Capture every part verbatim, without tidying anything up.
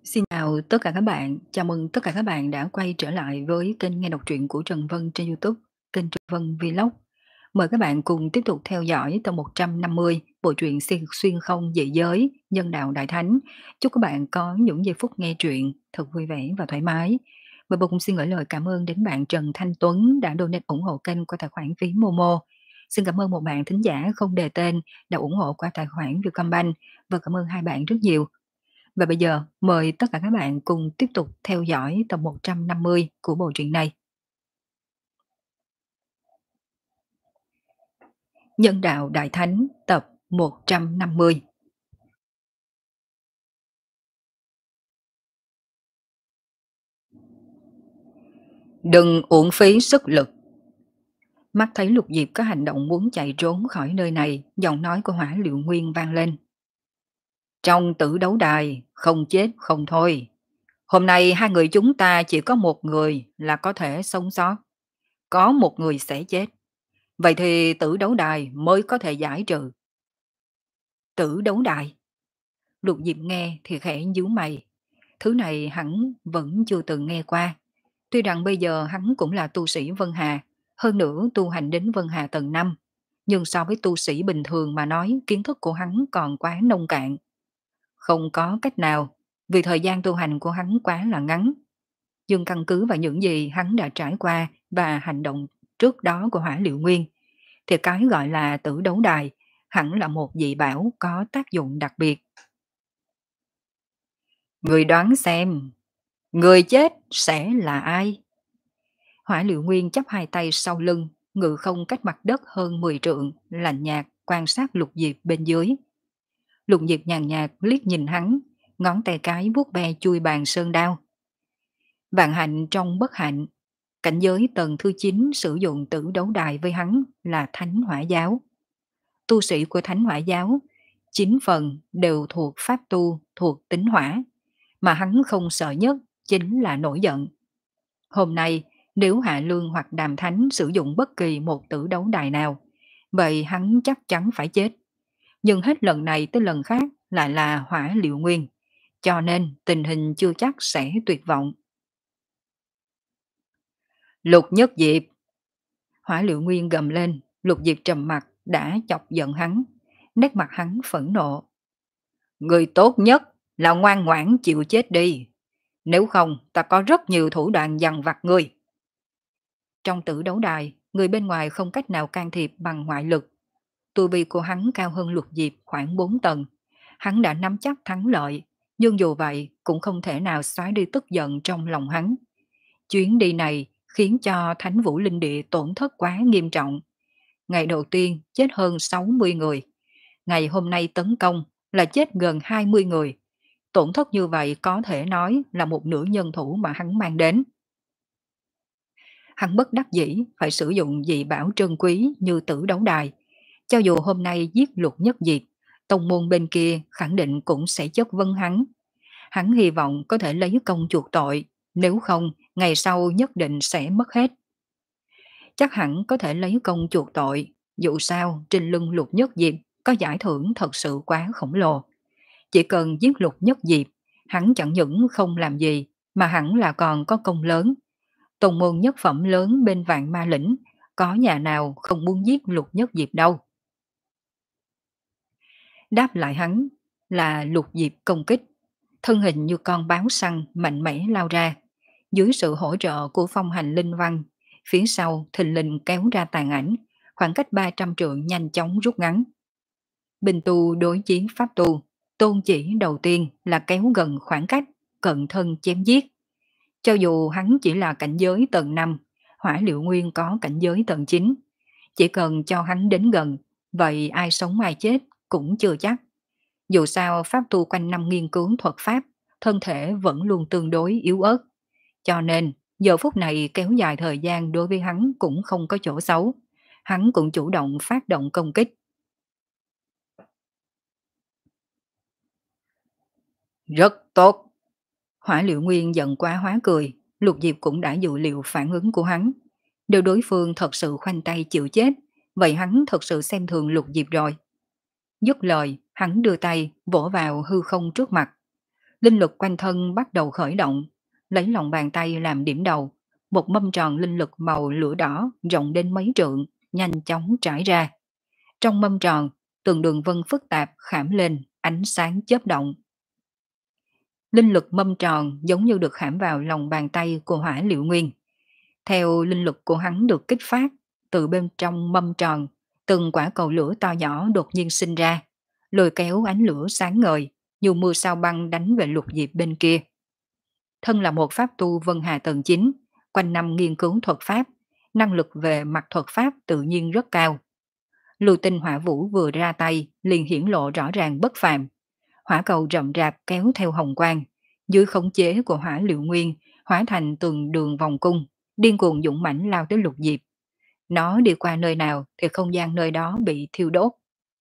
Xin chào tất cả các bạn, chào mừng tất cả các bạn đã quay trở lại với kênh nghe đọc truyện của Trần Vân trên YouTube, kênh Trần Vân Vlog. Mời các bạn cùng tiếp tục theo dõi tập một trăm năm mươi bộ truyện xuyên xuyên không dị giới, nhân đạo đại thánh. Chúc các bạn có những giây phút nghe truyện thật vui vẻ và thoải mái. Và僕cũng xin gửi lời cảm ơn đến bạn Trần Thanh Tuấn đã donate ủng hộ kênh qua tài khoản phí Momo. Xin cảm ơn một bạn thính giả không đề tên đã ủng hộ qua tài khoản Vietcombank và cảm ơn hai bạn rất nhiều. Và bây giờ, mời tất cả các bạn cùng tiếp tục theo dõi tập một trăm năm mươi của bộ truyện này. Nhân đạo Đại Thánh tập một trăm năm mươi. Đừng uổng phí sức lực. Mắt thấy Lục Diệp có hành động muốn chạy trốn khỏi nơi này, giọng nói của Hỏa Liệu Nguyên vang lên. Trong tử đấu đài, không chết không thôi. Hôm nay hai người chúng ta chỉ có một người là có thể sống sót. Có một người sẽ chết. Vậy thì tử đấu đài mới có thể giải trừ. Tử đấu đài? Lục Diệp nghe thì khẽ nhíu mày. Thứ này hắn vẫn chưa từng nghe qua. Tuy rằng bây giờ hắn cũng là tu sĩ Vân Hà, hơn nữa tu hành đến Vân Hà tầng năm. Nhưng so với tu sĩ bình thường mà nói, kiến thức của hắn còn quá nông cạn. Không có cách nào, vì thời gian tu hành của hắn quá là ngắn. Nhưng căn cứ vào những gì hắn đã trải qua và hành động trước đó của Hỏa Liệu Nguyên, thì cái gọi là tử đấu đài hẳn là một dị bảo có tác dụng đặc biệt. Người đoán xem, người chết sẽ là ai? Hỏa Liệu Nguyên chắp hai tay sau lưng, ngự không cách mặt đất hơn mười trượng, lạnh nhạt quan sát Lục Diệp bên dưới. Lục Diệp nhàn nhạt liếc nhìn hắn, ngón tay cái vuốt ve chui bàn sơn đao. Vạn hạnh trong bất hạnh, cảnh giới tầng thứ chín sử dụng tử đấu đài với hắn là Thánh Hỏa Giáo. Tu sĩ của Thánh Hỏa Giáo, chín phần đều thuộc pháp tu, thuộc tính hỏa, mà hắn không sợ nhất chính là nổi giận. Hôm nay, nếu Hạ Lương hoặc Đàm Thánh sử dụng bất kỳ một tử đấu đài nào, vậy hắn chắc chắn phải chết. Nhưng hết lần này tới lần khác lại là Hỏa Liệu Nguyên, cho nên tình hình chưa chắc sẽ tuyệt vọng. Lục Nhất Diệp! Hỏa Liệu Nguyên gầm lên, Lục Diệp trầm mặt đã chọc giận hắn, nét mặt hắn phẫn nộ. Người tốt nhất là ngoan ngoãn chịu chết đi. Nếu không, ta có rất nhiều thủ đoạn dằn vặt ngươi. Trong tử đấu đài, người bên ngoài không cách nào can thiệp bằng ngoại lực. Tu vi của hắn cao hơn Lục Diệp khoảng bốn tầng. Hắn đã nắm chắc thắng lợi, nhưng dù vậy cũng không thể nào xóa đi tức giận trong lòng hắn. Chuyến đi này khiến cho Thánh Vũ Linh Địa tổn thất quá nghiêm trọng. Ngày đầu tiên chết hơn sáu mươi người. Ngày hôm nay tấn công là chết gần hai mươi người. Tổn thất như vậy có thể nói là một nửa nhân thủ mà hắn mang đến. Hắn bất đắc dĩ phải sử dụng dị bảo trân quý như tử đấu đài. Cho dù hôm nay giết Lục Nhất Diệp, tông môn bên kia khẳng định cũng sẽ chất vấn hắn. Hắn hy vọng có thể lấy công chuộc tội, nếu không ngày sau nhất định sẽ mất hết. Chắc hẳn có thể lấy công chuộc tội, dù sao trên lưng Lục Nhất Diệp có giải thưởng thật sự quá khổng lồ. Chỉ cần giết Lục Nhất Diệp, hắn chẳng những không làm gì mà hẳn là còn có công lớn. Tông môn nhất phẩm lớn bên Vạn Ma Lĩnh, có nhà nào không muốn giết Lục Nhất Diệp đâu. Đáp lại hắn là Lục Diệp công kích, thân hình như con báo săn mạnh mẽ lao ra. Dưới sự hỗ trợ của phong hành linh văn, phía sau thình lình kéo ra tàn ảnh, khoảng cách ba trăm trượng nhanh chóng rút ngắn. Bình tu đối chiến pháp tu, tôn chỉ đầu tiên là kéo gần khoảng cách, cận thân chém giết. Cho dù hắn chỉ là cảnh giới tầng năm, Hỏa Liệu Nguyên có cảnh giới tầng chín. Chỉ cần cho hắn đến gần, vậy ai sống ai chết cũng chưa chắc. Dù sao pháp tu quanh năm nghiên cứu thuật pháp, thân thể vẫn luôn tương đối yếu ớt. Cho nên, giờ phút này kéo dài thời gian đối với hắn cũng không có chỗ xấu. Hắn cũng chủ động phát động công kích. Rất tốt. Hỏa Liệu Nguyên giận quá hóa cười, Lục Diệp cũng đã dự liệu phản ứng của hắn. Nếu đối phương thật sự khoanh tay chịu chết, vậy hắn thật sự xem thường Lục Diệp rồi. Dứt lời, hắn đưa tay vỗ vào hư không trước mặt. Linh lực quanh thân bắt đầu khởi động, lấy lòng bàn tay làm điểm đầu, một mâm tròn linh lực màu lửa đỏ rộng đến mấy trượng, nhanh chóng trải ra. Trong mâm tròn, từng đường vân phức tạp khảm lên, ánh sáng chớp động. Linh lực mâm tròn giống như được khảm vào lòng bàn tay của Hỏa Liệu Nguyên. Theo linh lực của hắn được kích phát, từ bên trong mâm tròn, từng quả cầu lửa to nhỏ đột nhiên sinh ra, lôi kéo ánh lửa sáng ngời, như mưa sao băng đánh về Lục Diệp bên kia. Thân là một pháp tu Vân Hà tầng chín, quanh năm nghiên cứu thuật pháp, năng lực về mặt thuật pháp tự nhiên rất cao. Lưu tinh hỏa vũ vừa ra tay, liền hiển lộ rõ ràng bất phàm. Hỏa cầu rậm rạp kéo theo hồng quang, dưới khống chế của Hỏa Liệu Nguyên, hóa thành từng đường vòng cung, điên cuồng dũng mãnh lao tới Lục Diệp. Nó đi qua nơi nào thì không gian nơi đó bị thiêu đốt.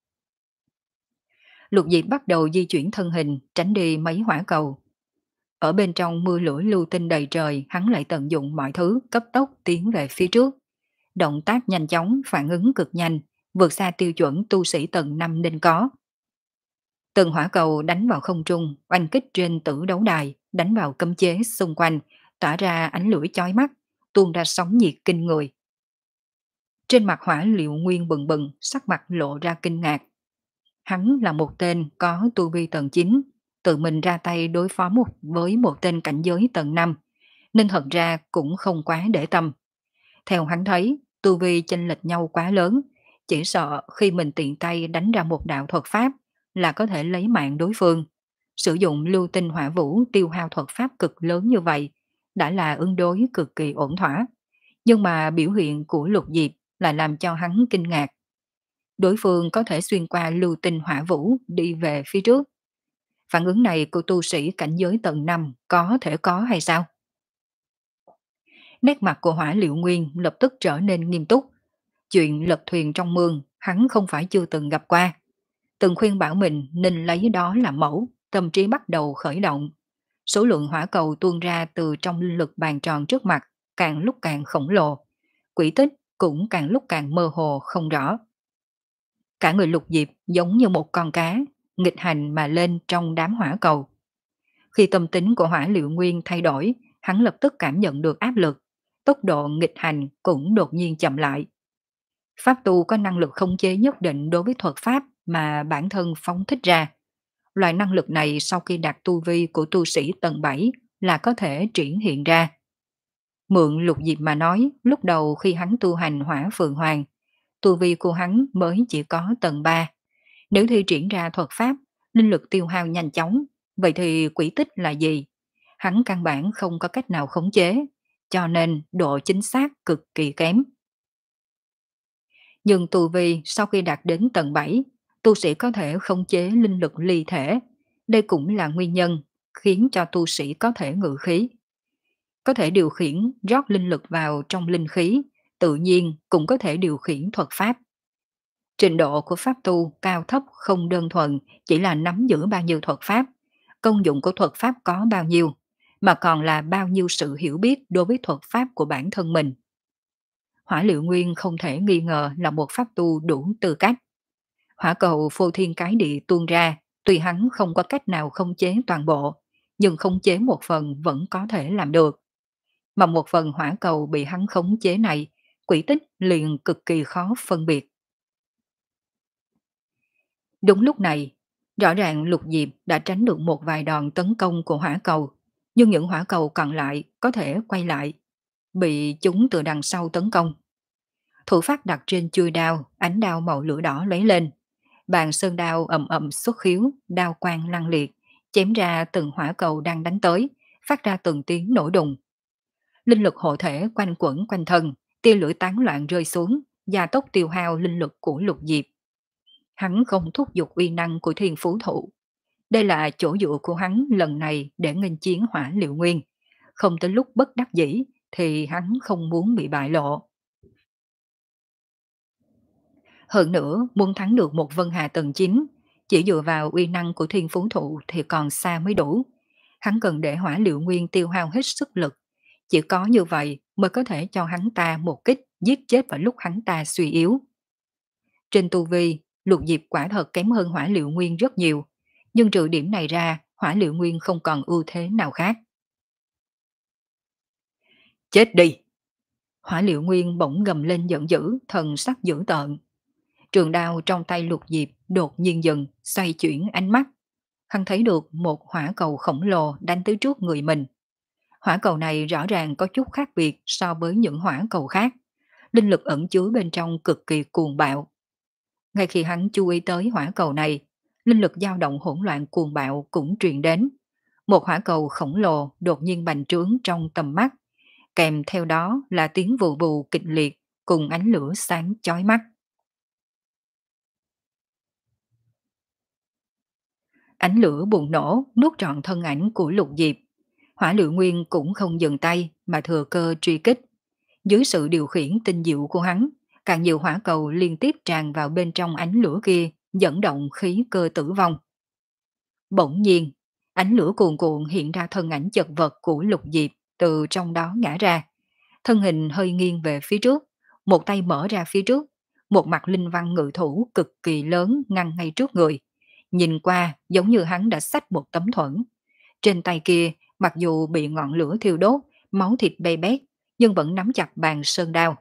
Lục Diệp bắt đầu di chuyển thân hình, tránh đi mấy hỏa cầu. Ở bên trong mưa lửa lưu tinh đầy trời, hắn lại tận dụng mọi thứ, cấp tốc tiến về phía trước. Động tác nhanh chóng, phản ứng cực nhanh, vượt xa tiêu chuẩn tu sĩ tầng năm nên có. Từng hỏa cầu đánh vào không trung, oanh kích trên tử đấu đài, đánh vào cấm chế xung quanh, tỏa ra ánh lửa chói mắt, tuôn ra sóng nhiệt kinh người. Trên mặt Hỏa Liệu Nguyên bừng bừng, sắc mặt lộ ra kinh ngạc. Hắn là một tên có tu vi tầng chín, tự mình ra tay đối phó một với một tên cảnh giới tầng năm, nên thật ra cũng không quá để tâm. Theo hắn thấy, tu vi chênh lệch nhau quá lớn, chỉ sợ khi mình tiện tay đánh ra một đạo thuật pháp là có thể lấy mạng đối phương. Sử dụng lưu tinh hỏa vũ tiêu hao thuật pháp cực lớn như vậy đã là ứng đối cực kỳ ổn thỏa. Nhưng mà biểu hiện của Lục Diệp lại làm cho hắn kinh ngạc. Đối phương có thể xuyên qua lưu tinh hỏa vũ đi về phía trước. Phản ứng này của tu sĩ cảnh giới tầng năm có thể có hay sao? Nét mặt của Hỏa Liệu Nguyên lập tức trở nên nghiêm túc. Chuyện lật thuyền trong mương hắn không phải chưa từng gặp qua. Từng khuyên bảo mình nên lấy đó làm mẫu, tâm trí bắt đầu khởi động. Số lượng hỏa cầu tuôn ra từ trong linh lực bàn tròn trước mặt càng lúc càng khổng lồ. Quỹ tích cũng càng lúc càng mơ hồ không rõ. Cả người Lục Diệp giống như một con cá, nghịch hành mà lên trong đám hỏa cầu. Khi tâm tính của Hỏa Liệu Nguyên thay đổi, hắn lập tức cảm nhận được áp lực, tốc độ nghịch hành cũng đột nhiên chậm lại. Pháp tu có năng lực khống chế nhất định đối với thuật pháp mà bản thân phóng thích ra. Loại năng lực này sau khi đạt tu vi của tu sĩ tầng bảy là có thể triển hiện ra. Mượn Lục Diệp mà nói, lúc đầu khi hắn tu hành Hỏa Phượng Hoàng, tu vi của hắn mới chỉ có tầng ba. Nếu thi triển ra thuật pháp, linh lực tiêu hao nhanh chóng, vậy thì quỹ tích là gì? Hắn căn bản không có cách nào khống chế, cho nên độ chính xác cực kỳ kém. Nhưng tu vi sau khi đạt đến tầng bảy, tu sĩ có thể khống chế linh lực ly thể. Đây cũng là nguyên nhân khiến cho tu sĩ có thể ngự khí. Có thể điều khiển rót linh lực vào trong linh khí, tự nhiên cũng có thể điều khiển thuật pháp. Trình độ của pháp tu cao thấp không đơn thuần chỉ là nắm giữ bao nhiêu thuật pháp, công dụng của thuật pháp có bao nhiêu, mà còn là bao nhiêu sự hiểu biết đối với thuật pháp của bản thân mình. Hỏa Liệu Nguyên không thể nghi ngờ là một pháp tu đủ tư cách. Hỏa cầu phô thiên cái địa tuôn ra, tuy hắn không có cách nào khống chế toàn bộ, nhưng khống chế một phần vẫn có thể làm được. Mà một phần hỏa cầu bị hắn khống chế này, quỹ tích liền cực kỳ khó phân biệt. Đúng lúc này, rõ ràng Lục Diệp đã tránh được một vài đòn tấn công của hỏa cầu, nhưng những hỏa cầu còn lại có thể quay lại, bị chúng từ đằng sau tấn công. Thủ phát đặt trên chuôi đao, ánh đao màu lửa đỏ lấy lên. Bàn sơn đao ầm ầm xuất khiếu, đao quang lăng liệt, chém ra từng hỏa cầu đang đánh tới, phát ra từng tiếng nổ đùng. Linh lực hộ thể quanh quẩn quanh thân, tia lửa tán loạn rơi xuống, gia tốc tiêu hao linh lực của Lục Diệp. Hắn không thúc giục uy năng của Thiên Phú Thụ. Đây là chỗ dựa của hắn lần này để nghênh chiến Hỏa Liệu Nguyên. Không tới lúc bất đắc dĩ thì hắn không muốn bị bại lộ. Hơn nữa, muốn thắng được một Vân Hà tầng chín, chỉ dựa vào uy năng của Thiên Phú Thụ thì còn xa mới đủ. Hắn cần để Hỏa Liệu Nguyên tiêu hao hết sức lực. Chỉ có như vậy mới có thể cho hắn ta một kích giết chết vào lúc hắn ta suy yếu. Trên tu vi, Lục Diệp quả thật kém hơn Hỏa Liệu Nguyên rất nhiều. Nhưng trừ điểm này ra, Hỏa Liệu Nguyên không còn ưu thế nào khác. Chết đi! Hỏa Liệu Nguyên bỗng gầm lên giận dữ, thần sắc dữ tợn. Trường đao trong tay Lục Diệp đột nhiên dừng, xoay chuyển ánh mắt. Hắn thấy được một hỏa cầu khổng lồ đánh tới trước người mình. Hỏa cầu này rõ ràng có chút khác biệt so với những hỏa cầu khác. Linh lực ẩn chứa bên trong cực kỳ cuồng bạo. Ngay khi hắn chú ý tới hỏa cầu này, linh lực dao động hỗn loạn cuồng bạo cũng truyền đến. Một hỏa cầu khổng lồ đột nhiên bành trướng trong tầm mắt, kèm theo đó là tiếng vù vù kịch liệt cùng ánh lửa sáng chói mắt. Ánh lửa bùng nổ nuốt trọn thân ảnh của Lục Diệp. Hỏa Liệu Nguyên cũng không dừng tay mà thừa cơ truy kích. Dưới sự điều khiển tinh diệu của hắn, càng nhiều hỏa cầu liên tiếp tràn vào bên trong ánh lửa kia, dẫn động khí cơ tử vong. Bỗng nhiên, ánh lửa cuồn cuộn hiện ra thân ảnh chật vật của Lục Diệp từ trong đó ngã ra. Thân hình hơi nghiêng về phía trước, một tay mở ra phía trước, một mặt linh văn ngự thủ cực kỳ lớn ngăn ngay trước người. Nhìn qua giống như hắn đã xách một tấm thuẫn. Trên tay kia, mặc dù bị ngọn lửa thiêu đốt, máu thịt bay bét, nhưng vẫn nắm chặt bàn sơn đao.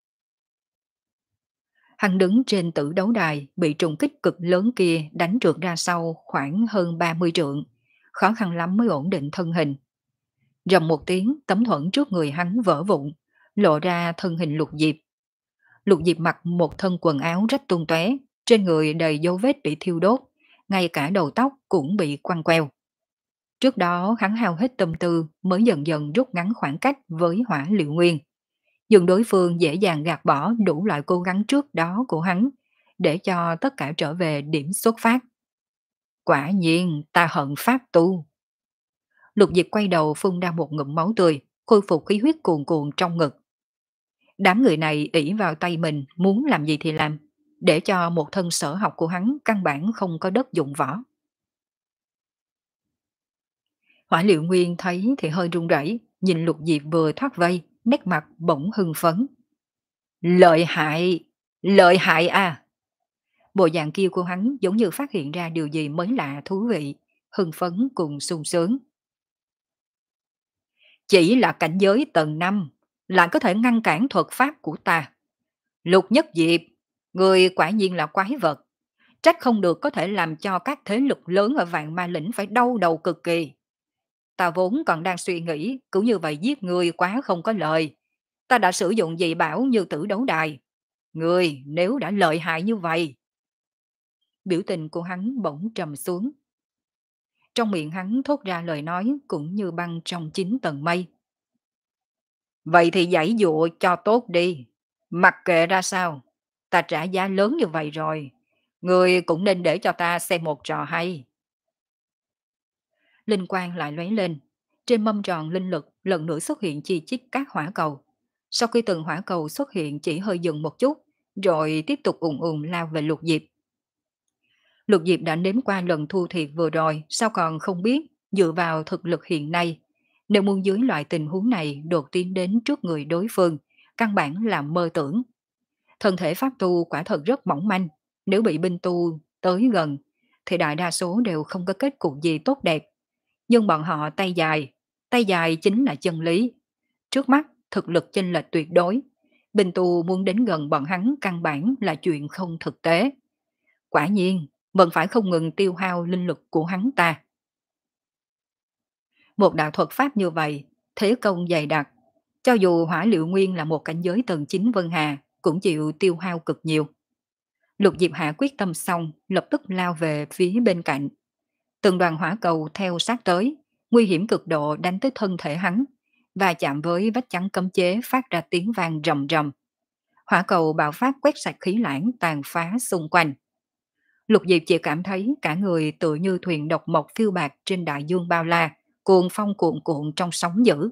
Hắn đứng trên tử đấu đài, bị trùng kích cực lớn kia đánh trượt ra sau khoảng hơn ba mươi trượng. Khó khăn lắm mới ổn định thân hình. Rầm một tiếng, tấm thuẫn trước người hắn vỡ vụn, lộ ra thân hình Lục Diệp. Lục Diệp mặc một thân quần áo rách tung tóe, trên người đầy dấu vết bị thiêu đốt, ngay cả đầu tóc cũng bị quăng queo. Trước đó hắn hao hết tâm tư mới dần dần rút ngắn khoảng cách với Hỏa Liệu Nguyên. Nhưng đối phương dễ dàng gạt bỏ đủ loại cố gắng trước đó của hắn, để cho tất cả trở về điểm xuất phát. Quả nhiên ta hận pháp tu. Lục Diệp quay đầu phun ra một ngụm máu tươi, khôi phục khí huyết cuồn cuộn trong ngực. Đám người này ỷ vào tay mình muốn làm gì thì làm, để cho một thân sở học của hắn căn bản không có đất dụng võ. Hỏa Liệu Nguyên thấy thì hơi run rẩy, nhìn Lục Diệp vừa thoát vây, nét mặt bỗng hưng phấn. Lợi hại, lợi hại à! Bộ dạng kia của hắn giống như phát hiện ra điều gì mới lạ thú vị, hưng phấn cùng sung sướng. Chỉ là cảnh giới tầng năm, lại có thể ngăn cản thuật pháp của ta. Lục Nhất Diệp, người quả nhiên là quái vật. Trách không được có thể làm cho các thế lực lớn ở Vạn Ma Lĩnh phải đau đầu cực kỳ. Ta vốn còn đang suy nghĩ, cứ như vậy giết người quá không có lời. Ta đã sử dụng dị bảo như tử đấu đài. Người nếu đã lợi hại như vậy. Biểu tình của hắn bỗng trầm xuống. Trong miệng hắn thốt ra lời nói cũng như băng trong chín tầng mây. Vậy thì giãy dụa cho tốt đi. Mặc kệ ra sao, ta trả giá lớn như vậy rồi. Người cũng nên để cho ta xem một trò hay. Linh quang lại lóe lên. Trên mâm tròn linh lực lần nữa xuất hiện chi chít các hỏa cầu. Sau khi từng hỏa cầu xuất hiện chỉ hơi dừng một chút, rồi tiếp tục ùn ùn lao về Lục Diệp. Lục Diệp đã nếm qua lần thua thiệt vừa rồi, sao còn không biết, dựa vào thực lực hiện nay, nếu muốn dưới loại tình huống này đột tiến đến trước người đối phương, căn bản là mơ tưởng. Thân thể pháp tu quả thật rất mỏng manh, nếu bị binh tu tới gần, thì đại đa số đều không có kết cục gì tốt đẹp. Nhưng bọn họ tay dài, tay dài chính là chân lý. Trước mắt, thực lực chênh lệch tuyệt đối. Binh tu muốn đến gần bọn hắn căn bản là chuyện không thực tế. Quả nhiên, vẫn phải không ngừng tiêu hao linh lực của hắn ta. Một đạo thuật pháp như vậy, thế công dày đặc. Cho dù Hỏa Liệu Nguyên là một cảnh giới tầng chín Vân Hà, cũng chịu tiêu hao cực nhiều. Lục Diệp Hạ quyết tâm xong, lập tức lao về phía bên cạnh. Từng đoàn hỏa cầu theo sát tới, nguy hiểm cực độ đánh tới thân thể hắn, và chạm với vách chắn cấm chế phát ra tiếng vang rầm rầm. Hỏa cầu bạo phát quét sạch khí lãng tàn phá xung quanh. Lục Diệp chỉ cảm thấy cả người tựa như thuyền độc mộc phiêu bạt trên đại dương bao la, cuồng phong cuộn cuộn trong sóng dữ.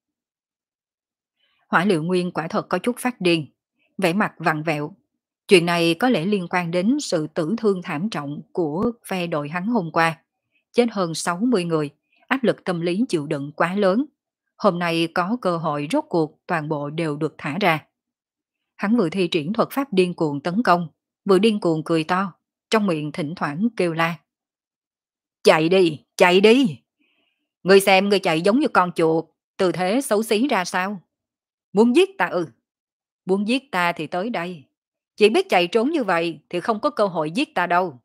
Hỏa Liệu Nguyên quả thật có chút phát điên, vẻ mặt vặn vẹo. Chuyện này có lẽ liên quan đến sự tử thương thảm trọng của phe đội hắn hôm qua. Chết hơn sáu mươi người, áp lực tâm lý chịu đựng quá lớn. Hôm nay có cơ hội rốt cuộc toàn bộ đều được thả ra. Hắn vừa thi triển thuật pháp điên cuồng tấn công, vừa điên cuồng cười to, trong miệng thỉnh thoảng kêu la. Chạy đi, chạy đi! Ngươi xem ngươi chạy giống như con chuột, tư thế xấu xí ra sao? Muốn giết ta ư? Muốn giết ta thì tới đây. Chỉ biết chạy trốn như vậy thì không có cơ hội giết ta đâu.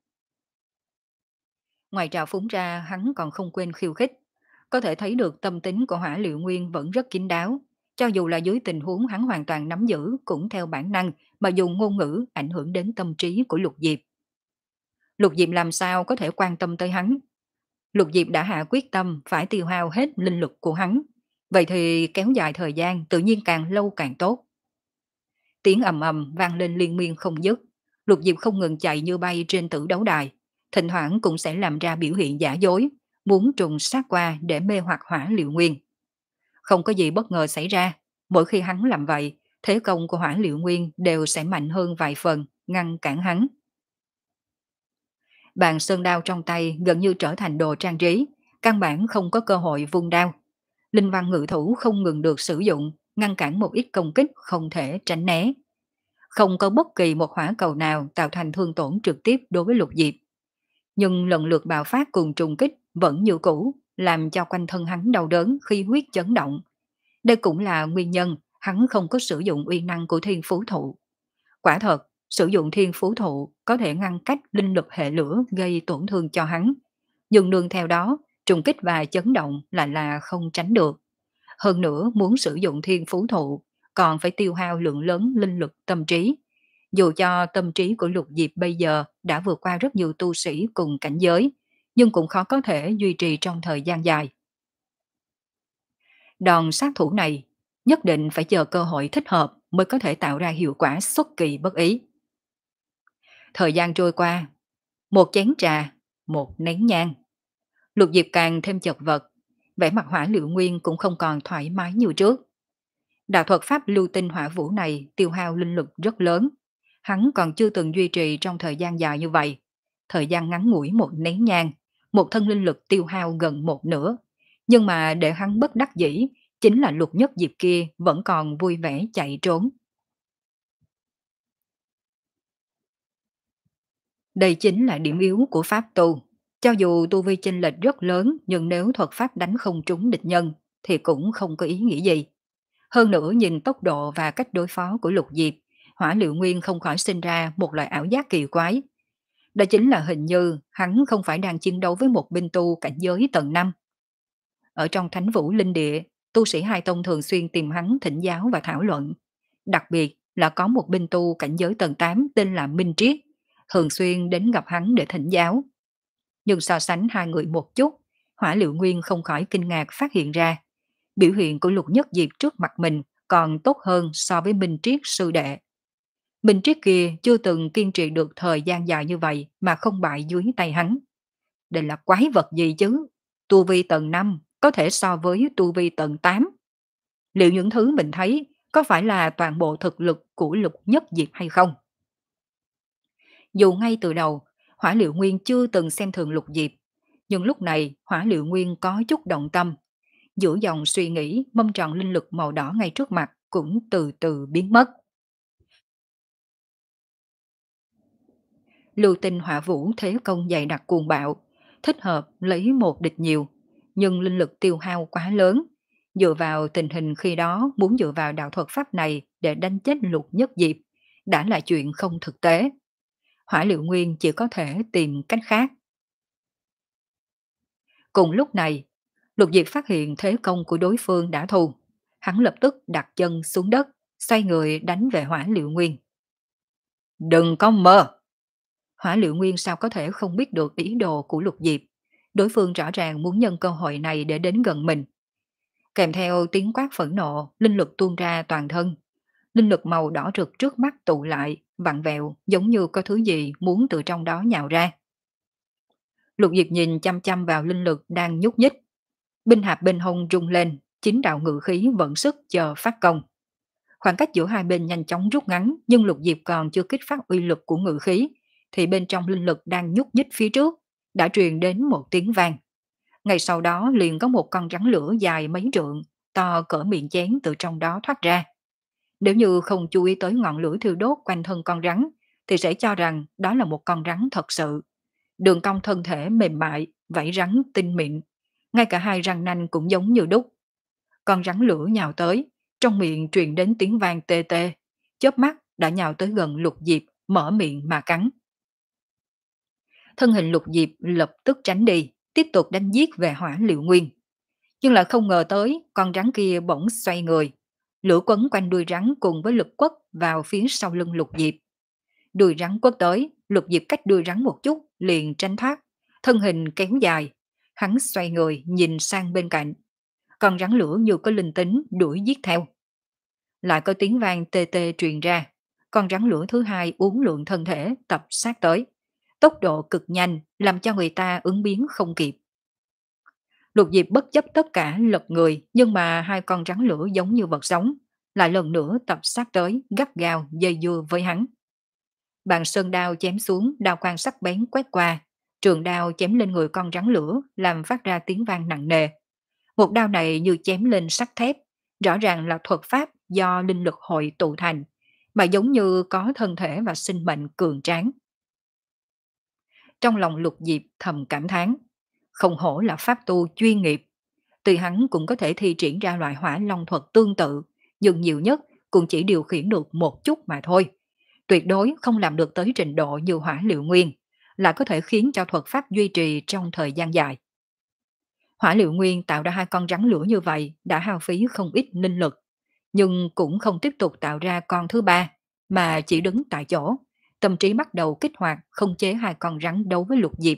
Ngoài trào phúng ra, hắn còn không quên khiêu khích. Có thể thấy được tâm tính của Hỏa Liệu Nguyên vẫn rất kín đáo. Cho dù là dưới tình huống hắn hoàn toàn nắm giữ cũng theo bản năng mà dùng ngôn ngữ ảnh hưởng đến tâm trí của Lục Diệp. Lục Diệp làm sao có thể quan tâm tới hắn? Lục Diệp đã hạ quyết tâm phải tiêu hao hết linh lực của hắn. Vậy thì kéo dài thời gian tự nhiên càng lâu càng tốt. Tiếng ầm ầm vang lên liên miên không dứt. Lục Diệp không ngừng chạy như bay trên tử đấu đài. Thỉnh thoảng cũng sẽ làm ra biểu hiện giả dối, muốn trùng sát qua để mê hoặc Hỏa Liệu Nguyên. Không có gì bất ngờ xảy ra. Mỗi khi hắn làm vậy, thế công của Hỏa Liệu Nguyên đều sẽ mạnh hơn vài phần, ngăn cản hắn. Bàn sơn đao trong tay gần như trở thành đồ trang trí, căn bản không có cơ hội vung đao. Linh văn ngự thủ không ngừng được sử dụng, ngăn cản một ít công kích không thể tránh né. Không có bất kỳ một hỏa cầu nào tạo thành thương tổn trực tiếp đối với Lục Diệp. Nhưng lần lượt bạo phát cùng trùng kích vẫn như cũ, làm cho quanh thân hắn đau đớn khi huyết chấn động. Đây cũng là nguyên nhân hắn không có sử dụng uy năng của thiên phú thụ. Quả thật, sử dụng thiên phú thụ có thể ngăn cách linh lực hệ lửa gây tổn thương cho hắn. Nhưng nương theo đó, trùng kích và chấn động lại là không tránh được. Hơn nữa muốn sử dụng thiên phú thụ còn phải tiêu hao lượng lớn linh lực tâm trí. Dù cho tâm trí của Lục Diệp bây giờ đã vượt qua rất nhiều tu sĩ cùng cảnh giới, nhưng cũng khó có thể duy trì trong thời gian dài. Đòn sát thủ này nhất định phải chờ cơ hội thích hợp mới có thể tạo ra hiệu quả xuất kỳ bất ý. Thời gian trôi qua, một chén trà, một nén nhang. Lục Diệp càng thêm chật vật, vẻ mặt Hỏa Liệu Nguyên cũng không còn thoải mái như trước. Đạo thuật pháp lưu tinh hỏa vũ này tiêu hao linh lực rất lớn. Hắn còn chưa từng duy trì trong thời gian dài như vậy. Thời gian ngắn ngủi một nén nhang, một thân linh lực tiêu hao gần một nửa. Nhưng mà để hắn bất đắc dĩ, chính là Lục Nhất Diệp kia vẫn còn vui vẻ chạy trốn. Đây chính là điểm yếu của pháp tu. Cho dù tu vi chênh lệch rất lớn, nhưng nếu thuật pháp đánh không trúng địch nhân thì cũng không có ý nghĩa gì. Hơn nữa nhìn tốc độ và cách đối phó của Lục Diệp, Hỏa Liệu Nguyên không khỏi sinh ra một loại ảo giác kỳ quái. Đó chính là hình như hắn không phải đang chiến đấu với một binh tu cảnh giới tầng năm. Ở trong Thánh Vũ Linh Địa, tu sĩ hai tông thường xuyên tìm hắn thỉnh giáo và thảo luận. Đặc biệt là có một binh tu cảnh giới tầng tám tên là Minh Triết, thường xuyên đến gặp hắn để thỉnh giáo. Nhưng so sánh hai người một chút, Hỏa Liệu Nguyên không khỏi kinh ngạc phát hiện ra. Biểu hiện của Lục Nhất Diệp trước mặt mình còn tốt hơn so với Minh Triết sư đệ. Minh Triết kia chưa từng kiên trì được thời gian dài như vậy mà không bại dưới tay hắn. Đây là quái vật gì chứ? Tu vi tầng năm có thể so với tu vi tầng tám. Liệu những thứ mình thấy có phải là toàn bộ thực lực của Lục Nhất Diệp hay không? Dù ngay từ đầu, Hỏa Liệu Nguyên chưa từng xem thường Lục Diệp, nhưng lúc này Hỏa Liệu Nguyên có chút động tâm. Giữa dòng suy nghĩ, mâm tròn linh lực màu đỏ ngay trước mặt cũng từ từ biến mất. Lưu tinh hỏa vũ thế công dày đặc cuồng bạo, thích hợp lấy một địch nhiều, nhưng linh lực tiêu hao quá lớn. Dựa vào tình hình khi đó muốn dựa vào đạo thuật pháp này để đánh chết Lục Nhất Diệp đã là chuyện không thực tế. Hỏa Liệu Nguyên chỉ có thể tìm cách khác. Cùng lúc này, Lục Diệp phát hiện thế công của đối phương đã thù. Hắn lập tức đặt chân xuống đất, xoay người đánh về Hỏa Liệu Nguyên. Đừng có mơ! Hỏa Liệu Nguyên sao có thể không biết được ý đồ của Lục Diệp. Đối phương rõ ràng muốn nhân cơ hội này để đến gần mình. Kèm theo tiếng quát phẫn nộ, linh lực tuôn ra toàn thân. Linh lực màu đỏ rực trước mắt tụ lại, vặn vẹo, giống như có thứ gì muốn từ trong đó nhào ra. Lục Diệp nhìn chăm chăm vào linh lực đang nhúc nhích. Binh hạp bên hông rung lên, chính đạo ngự khí vận sức chờ phát công. Khoảng cách giữa hai bên nhanh chóng rút ngắn, nhưng Lục Diệp còn chưa kích phát uy lực của ngự khí, thì bên trong linh lực đang nhúc nhích phía trước, đã truyền đến một tiếng vang. Ngay sau đó liền có một con rắn lửa dài mấy trượng, to cỡ miệng chén từ trong đó thoát ra. Nếu như không chú ý tới ngọn lửa thiêu đốt quanh thân con rắn, thì sẽ cho rằng đó là một con rắn thật sự. Đường cong thân thể mềm mại, vảy rắn tinh mịn, ngay cả hai răng nanh cũng giống như đúc. Con rắn lửa nhào tới, trong miệng truyền đến tiếng vang tê tê, chớp mắt đã nhào tới gần Lục Diệp, mở miệng mà cắn. Thân hình Lục Diệp lập tức tránh đi, tiếp tục đánh giết về Hỏa Liệu Nguyên. Nhưng lại không ngờ tới, con rắn kia bỗng xoay người, lửa quấn quanh đuôi rắn cùng với lực quất vào phía sau lưng Lục Diệp. Đuôi rắn quất tới, Lục Diệp cách đuôi rắn một chút, liền tránh thoát, thân hình kéo dài. Hắn xoay người nhìn sang bên cạnh. Con rắn lửa như có linh tính đuổi giết theo. Lại có tiếng vang tê tê truyền ra. Con rắn lửa thứ hai uốn lượn thân thể tập sát tới. Tốc độ cực nhanh làm cho người ta ứng biến không kịp. Lục Diệp bất chấp tất cả lật người, nhưng mà hai con rắn lửa giống như vật sống, lại lần nữa tập sát tới, gắt gao dây dưa với hắn. Bàn sơn đao chém xuống, đao quang sắc bén quét qua, trường đao chém lên người con rắn lửa, làm phát ra tiếng vang nặng nề. Một đao này như chém lên sắt thép, rõ ràng là thuật pháp do linh lực hội tụ thành, mà giống như có thân thể và sinh mệnh cường tráng. Trong lòng Lục Diệp thầm cảm thán, không hổ là pháp tu chuyên nghiệp. Tuy hắn cũng có thể thi triển ra loại hỏa long thuật tương tự, nhưng nhiều nhất cũng chỉ điều khiển được một chút mà thôi. Tuyệt đối không làm được tới trình độ như Hỏa Liệu Nguyên, là có thể khiến cho thuật pháp duy trì trong thời gian dài. Hỏa Liệu Nguyên tạo ra hai con rắn lửa như vậy đã hao phí không ít linh lực, nhưng cũng không tiếp tục tạo ra con thứ ba, mà chỉ đứng tại chỗ, tâm trí bắt đầu kích hoạt khống chế hai con rắn đấu với Lục Diệp.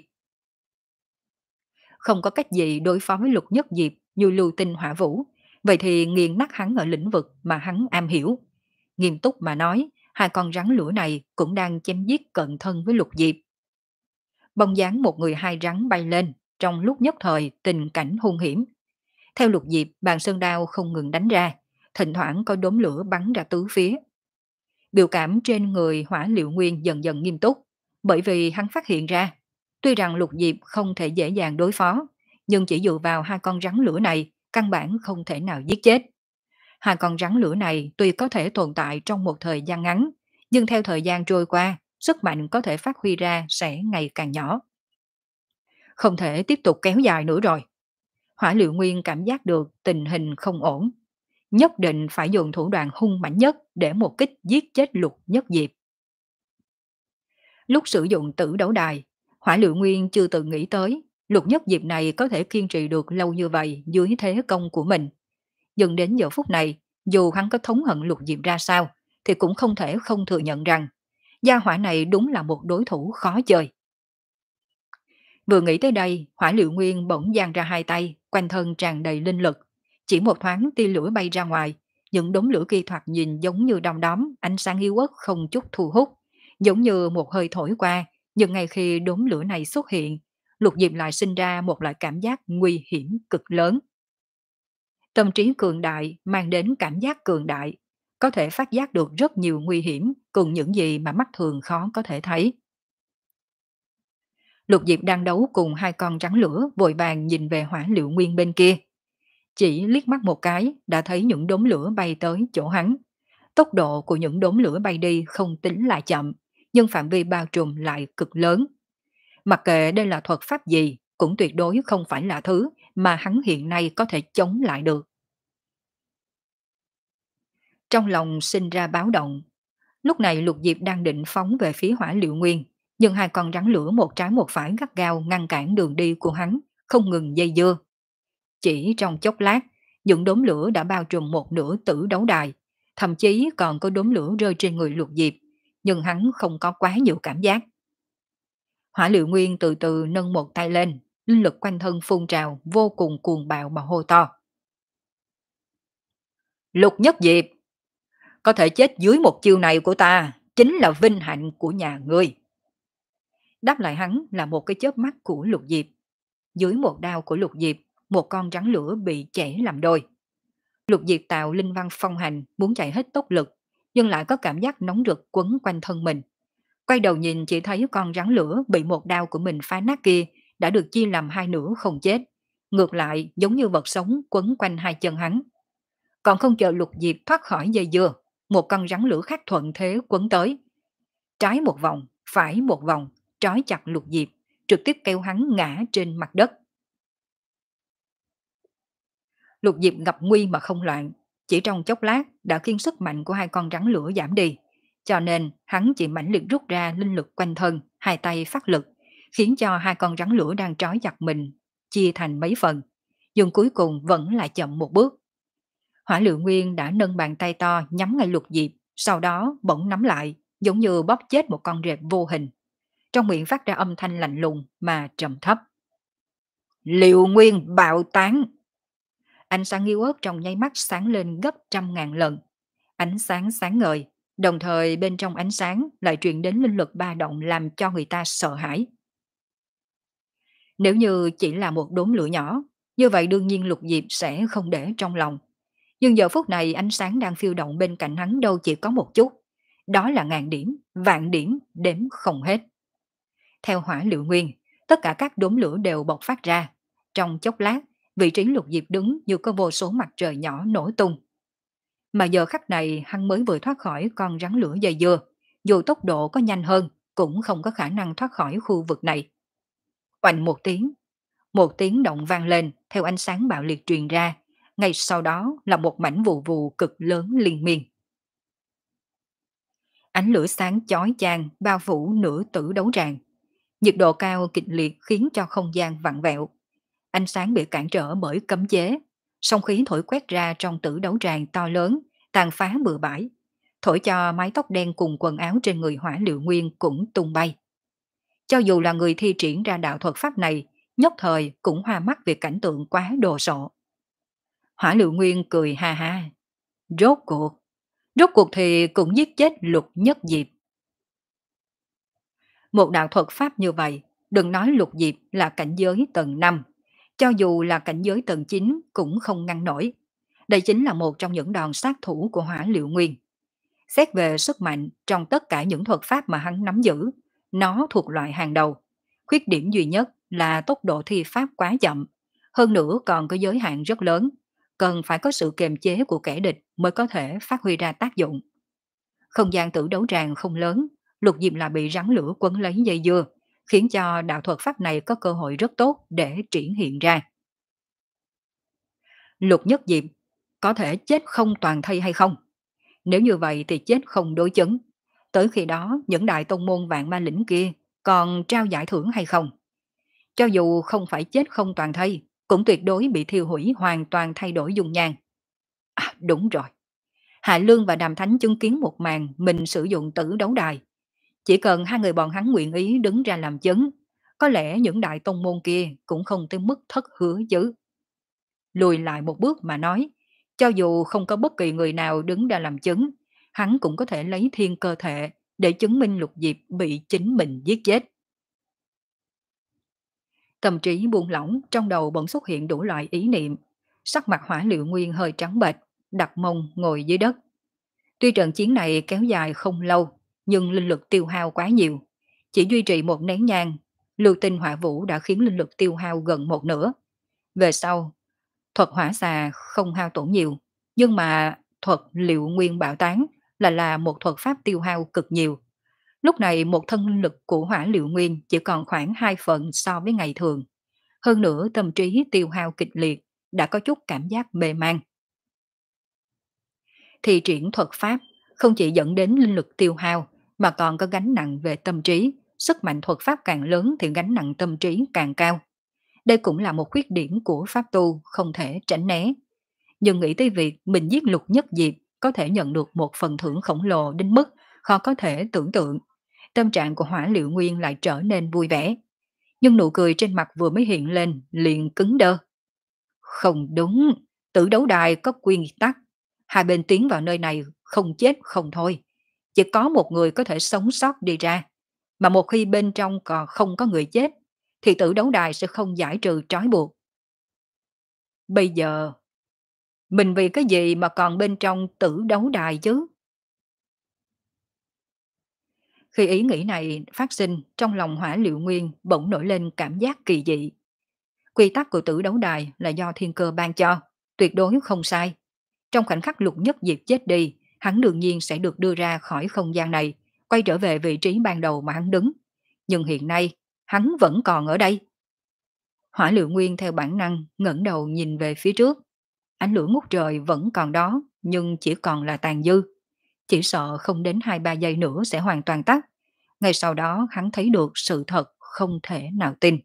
Không có cách gì đối phó với Lục Nhất Diệp như lưu tinh hỏa vũ, vậy thì nghiền nát hắn ở lĩnh vực mà hắn am hiểu. Nghiêm túc mà nói, hai con rắn lửa này cũng đang chém giết cận thân với Lục Diệp. Bông dáng một người hai rắn bay lên, trong lúc nhất thời tình cảnh hung hiểm. Theo Lục Diệp, bàn sơn đao không ngừng đánh ra, thỉnh thoảng có đốm lửa bắn ra tứ phía. Biểu cảm trên người Hỏa Liệu Nguyên dần dần nghiêm túc, bởi vì hắn phát hiện ra, tuy rằng Lục Diệp không thể dễ dàng đối phó, nhưng chỉ dựa vào hai con rắn lửa này, căn bản không thể nào giết chết. Hai con rắn lửa này tuy có thể tồn tại trong một thời gian ngắn, nhưng theo thời gian trôi qua, sức mạnh có thể phát huy ra sẽ ngày càng nhỏ. Không thể tiếp tục kéo dài nữa rồi. Hỏa Liệu Nguyên cảm giác được tình hình không ổn, nhất định phải dùng thủ đoạn hung mãnh nhất để một kích giết chết Lục Nhất Diệp. Lúc sử dụng tử đấu đài, Hỏa Liệu Nguyên chưa từng nghĩ tới Lục Nhất Diệp này có thể kiên trì được lâu như vậy dưới thế công của mình. Nhưng đến giờ phút này, dù hắn có thống hận Lục Diệp ra sao, thì cũng không thể không thừa nhận rằng gia hỏa này đúng là một đối thủ khó chơi. Vừa nghĩ tới đây, Hỏa Liệu Nguyên bỗng dang ra hai tay, quanh thân tràn đầy linh lực. Chỉ một thoáng tia lửa bay ra ngoài, những đốm lửa kia thoạt nhìn giống như đom đóm, ánh sáng yếu ớt không chút thu hút, giống như một hơi thổi qua, nhưng ngay khi đốm lửa này xuất hiện, Lục Diệp lại sinh ra một loại cảm giác nguy hiểm cực lớn. Tâm trí cường đại mang đến cảm giác cường đại, có thể phát giác được rất nhiều nguy hiểm cùng những gì mà mắt thường khó có thể thấy. Lục Diệp đang đấu cùng hai con rắn lửa vội vàng nhìn về Hỏa Liệu Nguyên bên kia. Chỉ liếc mắt một cái đã thấy những đốm lửa bay tới chỗ hắn. Tốc độ của những đốm lửa bay đi không tính là chậm, nhưng phạm vi bao trùm lại cực lớn. Mặc kệ đây là thuật pháp gì, cũng tuyệt đối không phải là thứ mà hắn hiện nay có thể chống lại được. Trong lòng sinh ra báo động. Lúc này Lục Diệp đang định phóng về phía Hỏa Liệu Nguyên, nhưng hai con rắn lửa một trái một phải gắt gao ngăn cản đường đi của hắn, không ngừng dây dưa. Chỉ trong chốc lát, những đốm lửa đã bao trùm một nửa tử đấu đài, thậm chí còn có đốm lửa rơi trên người Lục Diệp, nhưng hắn không có quá nhiều cảm giác. Hỏa Liệu Nguyên từ từ nâng một tay lên, linh lực quanh thân phun trào vô cùng cuồng bạo mà hô to. Lục Nhất Diệp, có thể chết dưới một chiêu này của ta, chính là vinh hạnh của nhà ngươi. Đáp lại hắn là một cái chớp mắt của Lục Diệp. Dưới một đao của Lục Diệp, một con rắn lửa bị chẻ làm đôi. Lục Diệp tạo linh văn phong hành, muốn chạy hết tốc lực, nhưng lại có cảm giác nóng rực quấn quanh thân mình. Quay đầu nhìn chỉ thấy con rắn lửa bị một đao của mình phá nát kia đã được chia làm hai nửa không chết. Ngược lại giống như vật sống quấn quanh hai chân hắn. Còn không chờ Lục Diệp thoát khỏi dây dưa, một con rắn lửa khác thuận thế quấn tới. Trái một vòng, phải một vòng, trói chặt Lục Diệp, trực tiếp kéo hắn ngã trên mặt đất. Lục Diệp gặp nguy mà không loạn, chỉ trong chốc lát đã khiến sức mạnh của hai con rắn lửa giảm đi, cho nên hắn chỉ mãnh liệt rút ra linh lực quanh thân, hai tay phát lực, khiến cho hai con rắn lửa đang trói chặt mình chia thành mấy phần, nhưng cuối cùng vẫn là chậm một bước. Hỏa Lượng Nguyên đã nâng bàn tay to nhắm ngay Lục Diệp, sau đó bỗng nắm lại, giống như bóp chết một con rệp vô hình. Trong miệng phát ra âm thanh lạnh lùng mà trầm thấp. Liệu Nguyên bạo tán! Ánh sáng yếu ớt trong nháy mắt sáng lên gấp trăm ngàn lần. Ánh sáng sáng ngời, đồng thời bên trong ánh sáng lại truyền đến linh lực ba động làm cho người ta sợ hãi. Nếu như chỉ là một đốm lửa nhỏ, như vậy đương nhiên Lục Diệp sẽ không để trong lòng. Nhưng giờ phút này ánh sáng đang phiêu động bên cạnh hắn đâu chỉ có một chút. Đó là ngàn điểm, vạn điểm, đếm không hết. Theo Hỏa Liệu Nguyên, tất cả các đốm lửa đều bộc phát ra. Trong chốc lát, vị trí Lục Diệp đứng như có vô số mặt trời nhỏ nổ tung. Mà giờ khắc này hắn mới vừa thoát khỏi con rắn lửa dây dưa, dù tốc độ có nhanh hơn cũng không có khả năng thoát khỏi khu vực này. Oanh một tiếng, một tiếng động vang lên theo ánh sáng bạo liệt truyền ra, ngay sau đó là một mảnh vụ vụ cực lớn liên miên. Ánh lửa sáng chói chang bao phủ nửa tử đấu tràng. Nhiệt độ cao kịch liệt khiến cho không gian vặn vẹo. Ánh sáng bị cản trở bởi cấm chế, sóng khí thổi quét ra trong tử đấu tràng to lớn, tàn phá bừa bãi, thổi cho mái tóc đen cùng quần áo trên người Hỏa Liệu Nguyên cũng tung bay. Cho dù là người thi triển ra đạo thuật pháp này, nhất thời cũng hoa mắt về cảnh tượng quá đồ sộ. Hỏa Liệu Nguyên cười ha ha. Rốt cuộc, rốt cuộc thì cũng giết chết Lục Nhất Diệp. Một đạo thuật pháp như vậy, đừng nói Lục Diệp là cảnh giới tầng năm, cho dù là cảnh giới tầng chín cũng không ngăn nổi. Đây chính là một trong những đòn sát thủ của Hỏa Liệu Nguyên. Xét về sức mạnh trong tất cả những thuật pháp mà hắn nắm giữ, nó thuộc loại hàng đầu. Khuyết điểm duy nhất là tốc độ thi pháp quá chậm, hơn nữa còn có giới hạn rất lớn, cần phải có sự kiềm chế của kẻ địch mới có thể phát huy ra tác dụng. Không gian tử đấu tràng không lớn, Lục Diệp là bị rắn lửa quấn lấy dây dưa, khiến cho đạo thuật pháp này có cơ hội rất tốt để triển hiện ra. Lục Nhất Diệp có thể chết không toàn thây hay không? Nếu như vậy thì chết không đối chứng. Tới khi đó những đại tông môn vạn ma lĩnh kia còn trao giải thưởng hay không? Cho dù không phải chết không toàn thây, cũng tuyệt đối bị thiêu hủy hoàn toàn thay đổi dung nhan. À đúng rồi. Hạ Lương và Đàm Thánh chứng kiến một màn mình sử dụng tử đấu đài. Chỉ cần hai người bọn hắn nguyện ý đứng ra làm chứng, có lẽ những đại tông môn kia cũng không tới mức thất hứa chứ. Lùi lại một bước mà nói, cho dù không có bất kỳ người nào đứng ra làm chứng, hắn cũng có thể lấy thiên cơ thể để chứng minh Lục Diệp bị chính mình giết chết. Tâm trí buông lỏng, trong đầu bỗng xuất hiện đủ loại ý niệm. Sắc mặt Hỏa Liệu Nguyên hơi trắng bệch, đặt mông ngồi dưới đất. Tuy trận chiến này kéo dài không lâu, nhưng linh lực tiêu hao quá nhiều. Chỉ duy trì một nén nhang, lưu tinh hỏa vũ đã khiến linh lực tiêu hao gần một nửa. Về sau, thuật hỏa xà không hao tổn nhiều, nhưng mà thuật liệu nguyên bạo tán là là một thuật pháp tiêu hao cực nhiều. Lúc này một thân linh lực của hỏa liệu nguyên chỉ còn khoảng hai phần so với ngày thường. Hơn nữa tâm trí tiêu hao kịch liệt, đã có chút cảm giác mê man. Thì triển thuật pháp không chỉ dẫn đến linh lực tiêu hao, mà còn có gánh nặng về tâm trí. Sức mạnh thuật pháp càng lớn thì gánh nặng tâm trí càng cao. Đây cũng là một khuyết điểm của pháp tu không thể tránh né. Nhưng nghĩ tới việc mình giết Lục Nhất Diệp có thể nhận được một phần thưởng khổng lồ đến mức khó có thể tưởng tượng. Tâm trạng của Hỏa Liệu Nguyên lại trở nên vui vẻ. Nhưng nụ cười trên mặt vừa mới hiện lên liền cứng đơ. Không đúng, tử đấu đài có quy tắc. Hai bên tiến vào nơi này không chết không thôi. Chỉ có một người có thể sống sót đi ra. Mà một khi bên trong còn không có người chết, thì tử đấu đài sẽ không giải trừ trói buộc. Bây giờ, mình vì cái gì mà còn bên trong tử đấu đài chứ? Khi ý nghĩ này phát sinh, trong lòng Hỏa Liệu Nguyên bỗng nổi lên cảm giác kỳ dị. Quy tắc của tử đấu đài là do thiên cơ ban cho, tuyệt đối không sai. Trong khoảnh khắc Lục Nhất Diệp chết đi, hắn đương nhiên sẽ được đưa ra khỏi không gian này, quay trở về vị trí ban đầu mà hắn đứng. Nhưng hiện nay, hắn vẫn còn ở đây. Hỏa Lượng Nguyên theo bản năng ngẩng đầu nhìn về phía trước. Ánh lửa ngút trời vẫn còn đó, nhưng chỉ còn là tàn dư. Chỉ sợ không đến hai ba giây nữa sẽ hoàn toàn tắt. Ngay sau đó hắn thấy được sự thật không thể nào tin.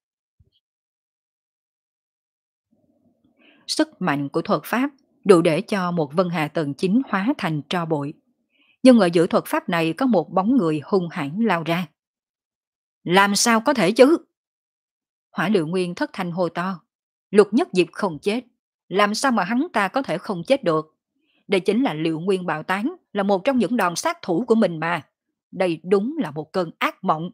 Sức mạnh của thuật pháp đủ để cho một Vân Hà tầng chín hóa thành tro bụi. Nhưng ở giữa thuật pháp này có một bóng người hung hãn lao ra. Làm sao có thể chứ? Hỏa Lượng Nguyên thất thanh hô to. Lục Nhất Diệp không chết. Làm sao mà hắn ta có thể không chết được? Đây chính là Liệu Nguyên bạo tán, là một trong những đòn sát thủ của mình mà. Đây đúng là một cơn ác mộng.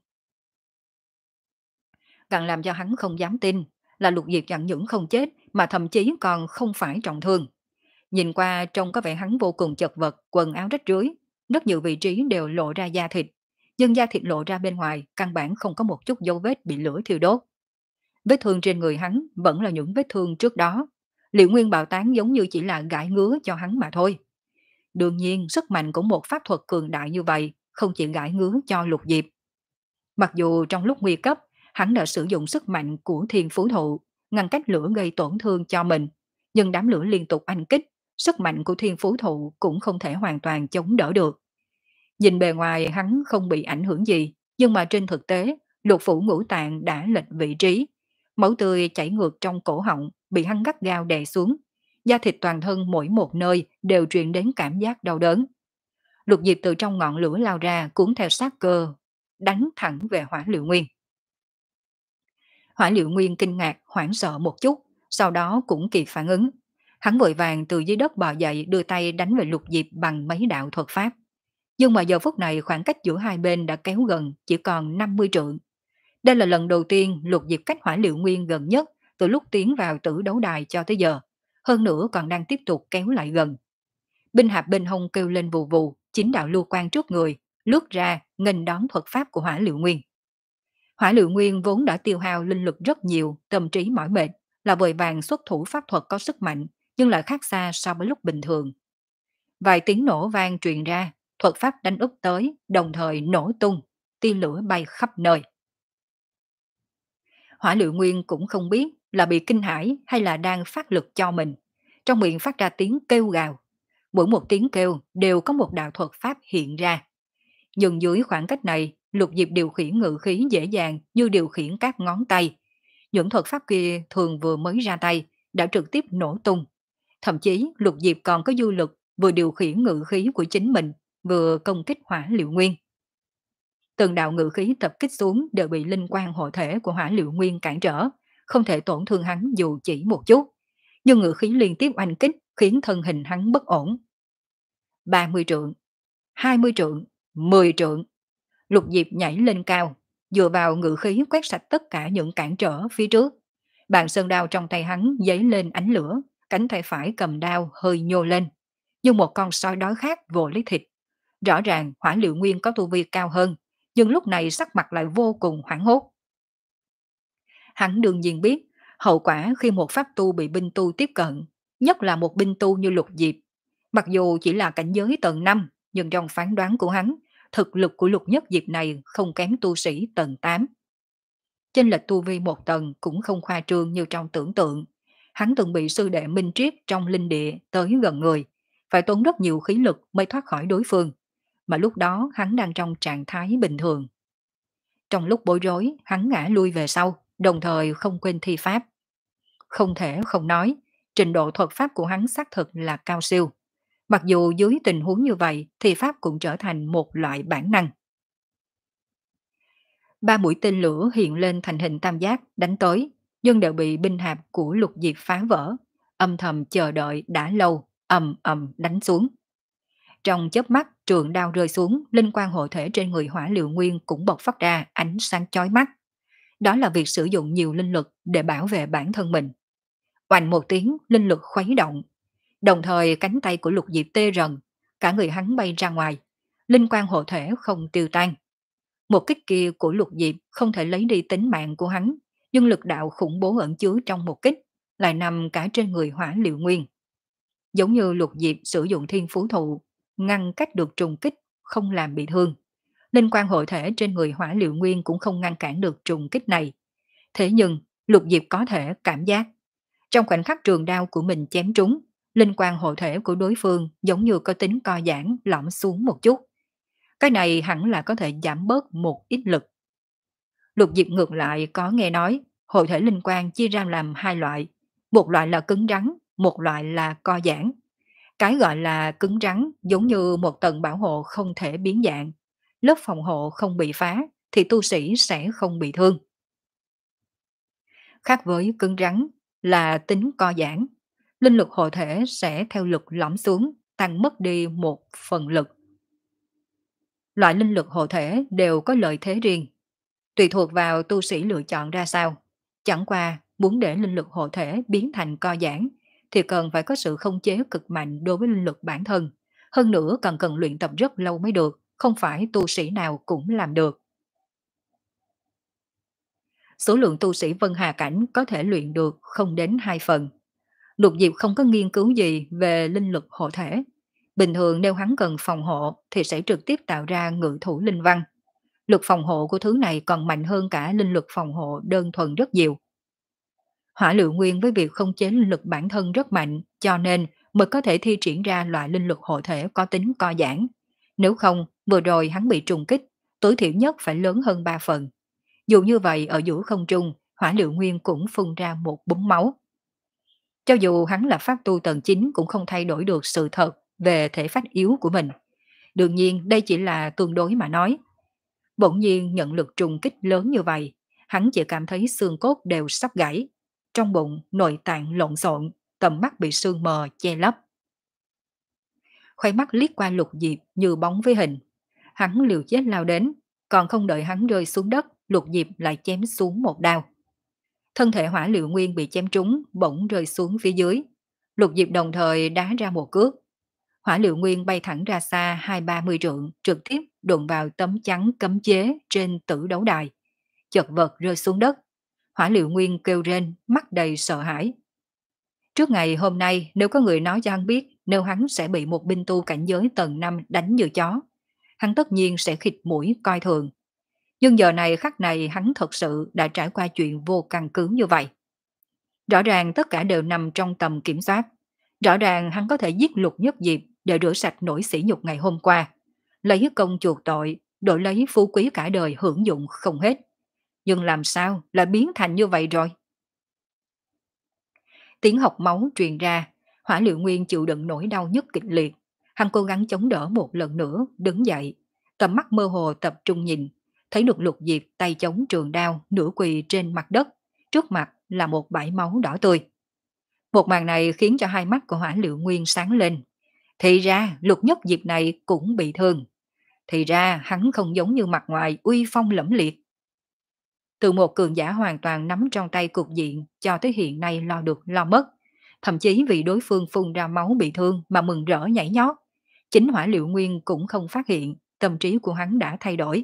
Càng làm cho hắn không dám tin là Lục Diệp chẳng những không chết mà thậm chí còn không phải trọng thương. Nhìn qua trông có vẻ hắn vô cùng chật vật, quần áo rách rưới, rất nhiều vị trí đều lộ ra da thịt, nhưng da thịt lộ ra bên ngoài căn bản không có một chút dấu vết bị lửa thiêu đốt. Vết thương trên người hắn vẫn là những vết thương trước đó. Liệu Nguyên bạo tán giống như chỉ là gãi ngứa cho hắn mà thôi. Đương nhiên, sức mạnh của một pháp thuật cường đại như vậy không chỉ gãi ngứa cho Lục Diệp. Mặc dù trong lúc nguy cấp, hắn đã sử dụng sức mạnh của Thiên Phú Thụ, ngăn cách lửa gây tổn thương cho mình, nhưng đám lửa liên tục anh kích, sức mạnh của Thiên Phú Thụ cũng không thể hoàn toàn chống đỡ được. Nhìn bề ngoài hắn không bị ảnh hưởng gì, nhưng mà trên thực tế, lục phủ ngũ tạng đã lệch vị trí. Máu tươi chảy ngược trong cổ họng, bị hắn gắt gao đè xuống. Da thịt toàn thân mỗi một nơi đều truyền đến cảm giác đau đớn. Lục Diệp từ trong ngọn lửa lao ra cuốn theo sát cơ, đánh thẳng về Hỏa Liệu Nguyên. Hỏa Liệu Nguyên kinh ngạc, hoảng sợ một chút, sau đó cũng kịp phản ứng. Hắn vội vàng từ dưới đất bò dậy đưa tay đánh về Lục Diệp bằng mấy đạo thuật pháp. Nhưng mà giờ phút này khoảng cách giữa hai bên đã kéo gần chỉ còn năm mươi trượng. Đây là lần đầu tiên Lục Diệp cách Hỏa Liệu Nguyên gần nhất từ lúc tiến vào tử đấu đài cho tới giờ. Hơn nữa còn đang tiếp tục kéo lại gần. Binh hạp bên hông kêu lên vù vù, chính đạo lưu quan trước người, lướt ra nghênh đón thuật pháp của Hỏa Liệu Nguyên. Hỏa Liệu Nguyên vốn đã tiêu hao linh lực rất nhiều, tâm trí mỏi mệt, là vội vàng xuất thủ pháp thuật có sức mạnh, nhưng lại khác xa so với lúc bình thường. Vài tiếng nổ vang truyền ra, thuật pháp đánh úp tới, đồng thời nổ tung, tia lửa bay khắp nơi. Hỏa Liệu Nguyên cũng không biết là bị kinh hãi hay là đang phát lực cho mình. Trong miệng phát ra tiếng kêu gào. Mỗi một tiếng kêu đều có một đạo thuật pháp hiện ra. Nhưng dưới khoảng cách này, Lục Diệp điều khiển ngự khí dễ dàng như điều khiển các ngón tay. Những thuật pháp kia thường vừa mới ra tay, đã trực tiếp nổ tung. Thậm chí Lục Diệp còn có dư lực vừa điều khiển ngự khí của chính mình, vừa công kích Hỏa Liệu Nguyên. Từng đạo ngự khí tập kích xuống đều bị linh quang hộ thể của Hỏa Liệu Nguyên cản trở, không thể tổn thương hắn dù chỉ một chút. Nhưng ngự khí liên tiếp oanh kích khiến thân hình hắn bất ổn. ba mươi trượng, hai mươi trượng, mười trượng. Lục Diệp nhảy lên cao, dựa vào ngự khí quét sạch tất cả những cản trở phía trước. Bàn sơn đao trong tay hắn giấy lên ánh lửa, cánh tay phải cầm đao hơi nhô lên. Như một con sói đói khát vồ lấy thịt. Rõ ràng Hỏa Liệu Nguyên có tu vi cao hơn, nhưng lúc này sắc mặt lại vô cùng hoảng hốt. Hắn đương nhiên biết, hậu quả khi một pháp tu bị binh tu tiếp cận, nhất là một binh tu như Lục Diệp. Mặc dù chỉ là cảnh giới tầng năm, nhưng trong phán đoán của hắn, thực lực của Lục Nhất Diệp này không kém tu sĩ tầng tám. Chênh lệch tu vi một tầng cũng không khoa trương như trong tưởng tượng. Hắn từng bị sư đệ Minh Triết trong linh địa tới gần người, phải tốn rất nhiều khí lực mới thoát khỏi đối phương, mà lúc đó hắn đang trong trạng thái bình thường. Trong lúc bối rối, hắn ngã lui về sau, đồng thời không quên thi pháp. Không thể không nói, trình độ thuật pháp của hắn xác thực là cao siêu. Mặc dù dưới tình huống như vậy, thi pháp cũng trở thành một loại bản năng. Ba mũi tên lửa hiện lên thành hình tam giác đánh tới, nhưng đều bị binh hạp của Lục Diệp phá vỡ, âm thầm chờ đợi đã lâu, ầm ầm đánh xuống. Trong chớp mắt, trường đao rơi xuống, linh quang hộ thể trên người Hỏa Liệu Nguyên cũng bộc phát ra ánh sáng chói mắt. Đó là việc sử dụng nhiều linh lực để bảo vệ bản thân mình. Oanh một tiếng, linh lực khuấy động. Đồng thời cánh tay của Lục Diệp tê rần, cả người hắn bay ra ngoài. Linh quang hộ thể không tiêu tan. Một kích kia của Lục Diệp không thể lấy đi tính mạng của hắn, nhưng lực đạo khủng bố ẩn chứa trong một kích lại nằm cả trên người Hỏa Liệu Nguyên. Giống như Lục Diệp sử dụng Thiên Phú Thụ, ngăn cách được trùng kích, không làm bị thương. Linh quan hộ thể trên người Hỏa Liệu Nguyên cũng không ngăn cản được trùng kích này. Thế nhưng, Lục Diệp có thể cảm giác, trong khoảnh khắc trường đao của mình chém trúng, linh quan hộ thể của đối phương giống như có tính co giãn, lõm xuống một chút. Cái này hẳn là có thể giảm bớt một ít lực. Lục Diệp ngược lại có nghe nói, hộ thể linh quan chia ra làm hai loại, một loại là cứng rắn, một loại là co giãn. Cái gọi là cứng rắn giống như một tầng bảo hộ không thể biến dạng, lớp phòng hộ không bị phá thì tu sĩ sẽ không bị thương. Khác với cứng rắn là tính co giãn, linh lực hộ thể sẽ theo lực lõm xuống, tăng mất đi một phần lực. Loại linh lực hộ thể đều có lợi thế riêng, tùy thuộc vào tu sĩ lựa chọn ra sao. Chẳng qua, muốn để linh lực hộ thể biến thành co giãn, thì cần phải có sự không chế cực mạnh đối với linh lực bản thân. Hơn nữa còn cần luyện tập rất lâu mới được, không phải tu sĩ nào cũng làm được. Số lượng tu sĩ Vân Hà Cảnh có thể luyện được không đến hai phần. Lục Diệp không có nghiên cứu gì về linh lực hộ thể. Bình thường nếu hắn cần phòng hộ thì sẽ trực tiếp tạo ra ngự thủ linh văn. Lực phòng hộ của thứ này còn mạnh hơn cả linh lực phòng hộ đơn thuần rất nhiều. Hỏa Lượng Nguyên với việc không chế linh lực bản thân rất mạnh, cho nên mới có thể thi triển ra loại linh lực hộ thể có tính co giãn. Nếu không, vừa rồi hắn bị trùng kích, tối thiểu nhất phải lớn hơn ba phần. Dù như vậy ở giữa không trung, Hỏa Lượng Nguyên cũng phun ra một búng máu. Cho dù hắn là pháp tu tầng chín cũng không thay đổi được sự thật về thể phách yếu của mình. Đương nhiên đây chỉ là tương đối mà nói. Bỗng nhiên nhận lực trùng kích lớn như vậy, hắn chỉ cảm thấy xương cốt đều sắp gãy. Trong bụng, nội tạng lộn xộn, tầm mắt bị sương mờ che lấp. Khoai mắt liếc qua Lục Diệp như bóng với hình. Hắn liều chết lao đến, còn không đợi hắn rơi xuống đất, Lục Diệp lại chém xuống một đao. Thân thể Hỏa Liệu Nguyên bị chém trúng, bỗng rơi xuống phía dưới. Lục Diệp đồng thời đá ra một cước. Hỏa Liệu Nguyên bay thẳng ra xa hai ba mươi trượng, trực tiếp đụng vào tấm chắn cấm chế trên tử đấu đài. Chật vật rơi xuống đất. Hỏa Liệu Nguyên kêu rên, mắt đầy sợ hãi. Trước ngày hôm nay, nếu có người nói cho hắn biết nếu hắn sẽ bị một binh tu cảnh giới tầng năm đánh như chó, hắn tất nhiên sẽ khịt mũi coi thường. Nhưng giờ này khắc này hắn thật sự đã trải qua chuyện vô căn cứ như vậy. Rõ ràng tất cả đều nằm trong tầm kiểm soát. Rõ ràng hắn có thể giết Lục Nhất Diệp để rửa sạch nỗi sỉ nhục ngày hôm qua. Lấy công chuộc tội, đổi lấy phú quý cả đời hưởng dụng không hết. Nhưng làm sao lại biến thành như vậy rồi? Tiếng học máu truyền ra, Hỏa Liệu Nguyên chịu đựng nỗi đau nhức kịch liệt. Hắn cố gắng chống đỡ một lần nữa, đứng dậy. Tầm mắt mơ hồ tập trung nhìn, thấy được Lục Diệp tay chống trường đao nửa quỳ trên mặt đất, trước mặt là một bãi máu đỏ tươi. Một màn này khiến cho hai mắt của Hỏa Liệu Nguyên sáng lên. Thì ra Lục Nhất Diệp này cũng bị thương. Thì ra hắn không giống như mặt ngoài uy phong lẫm liệt. Từ một cường giả hoàn toàn nắm trong tay cục diện cho tới hiện nay lo được lo mất. Thậm chí vì đối phương phun ra máu bị thương mà mừng rỡ nhảy nhót. Chính Hỏa Liệu Nguyên cũng không phát hiện, tâm trí của hắn đã thay đổi.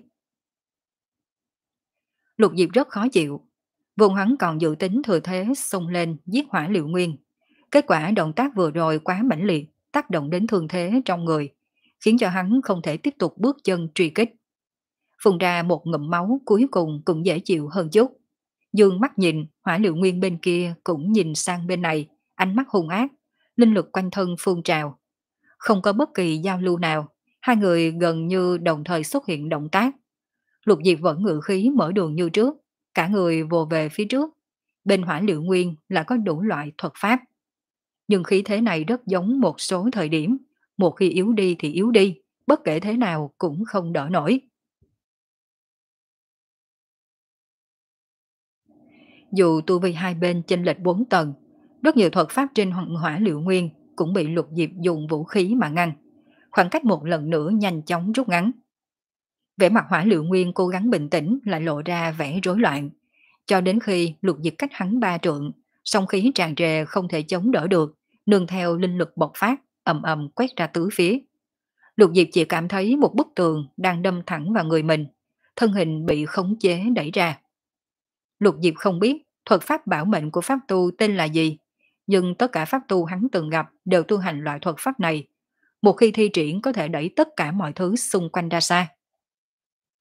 Lục Diệp rất khó chịu. Vùng hắn còn dự tính thừa thế xông lên giết Hỏa Liệu Nguyên. Kết quả động tác vừa rồi quá mãnh liệt, tác động đến thương thế trong người, khiến cho hắn không thể tiếp tục bước chân truy kích. Phun ra một ngụm máu cuối cùng cũng dễ chịu hơn chút. Dương mắt nhìn, Hỏa Liệu Nguyên bên kia cũng nhìn sang bên này, ánh mắt hung ác, linh lực quanh thân phun trào. Không có bất kỳ giao lưu nào, hai người gần như đồng thời xuất hiện động tác. Lục Diệp vẫn ngự khí mở đường như trước, cả người vồ về phía trước. Bên Hỏa Liệu Nguyên là có đủ loại thuật pháp. Nhưng khí thế này rất giống một số thời điểm, một khi yếu đi thì yếu đi, bất kể thế nào cũng không đỡ nổi. Dù tu vi hai bên chênh lệch bốn tầng, rất nhiều thuật pháp trên Hoàng Hỏa Liệu Nguyên cũng bị Lục Diệp dùng vũ khí mà ngăn. Khoảng cách một lần nữa nhanh chóng rút ngắn. Vẻ mặt Hỏa Liệu Nguyên cố gắng bình tĩnh lại lộ ra vẻ rối loạn. Cho đến khi Lục Diệp cách hắn ba trượng, song khí tràn trề không thể chống đỡ được, nương theo linh lực bộc phát, ầm ầm quét ra tứ phía. Lục Diệp chỉ cảm thấy một bức tường đang đâm thẳng vào người mình, thân hình bị khống chế đẩy ra. Lục Diệp không biết thuật pháp bảo mệnh của pháp tu tên là gì, nhưng tất cả pháp tu hắn từng gặp đều tu hành loại thuật pháp này. Một khi thi triển có thể đẩy tất cả mọi thứ xung quanh ra xa.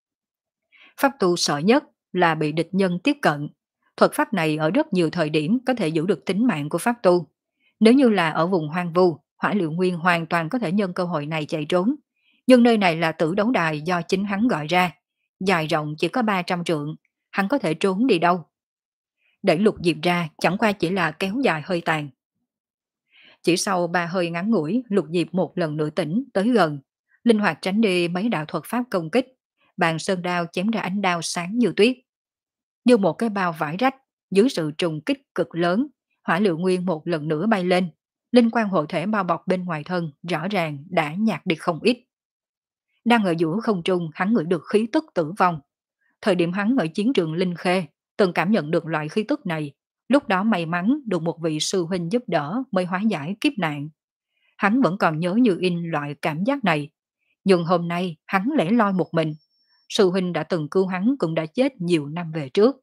Pháp tu sợ nhất là bị địch nhân tiếp cận. Thuật pháp này ở rất nhiều thời điểm có thể giữ được tính mạng của pháp tu. Nếu như là ở vùng hoang vu, Hỏa Liệu Nguyên hoàn toàn có thể nhân cơ hội này chạy trốn. Nhưng nơi này là tử đấu đài do chính hắn gọi ra. Dài rộng chỉ có ba trăm trượng, hắn có thể trốn đi đâu? Đẩy Lục Diệp ra chẳng qua chỉ là kéo dài hơi tàn. Chỉ sau ba hơi ngắn ngủi, Lục Diệp một lần nữa tỉnh tới gần, linh hoạt tránh đi mấy đạo thuật pháp công kích, bàn sơn đao chém ra ánh đao sáng như tuyết. Như một cái bao vải rách, dưới sự trùng kích cực lớn, Hỏa Liệu Nguyên một lần nữa bay lên, linh quan hộ thể bao bọc bên ngoài thân rõ ràng đã nhạt đi không ít. Đang ở giữa không trung, hắn ngửi được khí tức tử vong. Thời điểm hắn ở chiến trường Linh Khê, từng cảm nhận được loại khí tức này, lúc đó may mắn được một vị sư huynh giúp đỡ mới hóa giải kiếp nạn. Hắn vẫn còn nhớ như in loại cảm giác này, nhưng hôm nay hắn lẻ loi một mình. Sư huynh đã từng cứu hắn cũng đã chết nhiều năm về trước.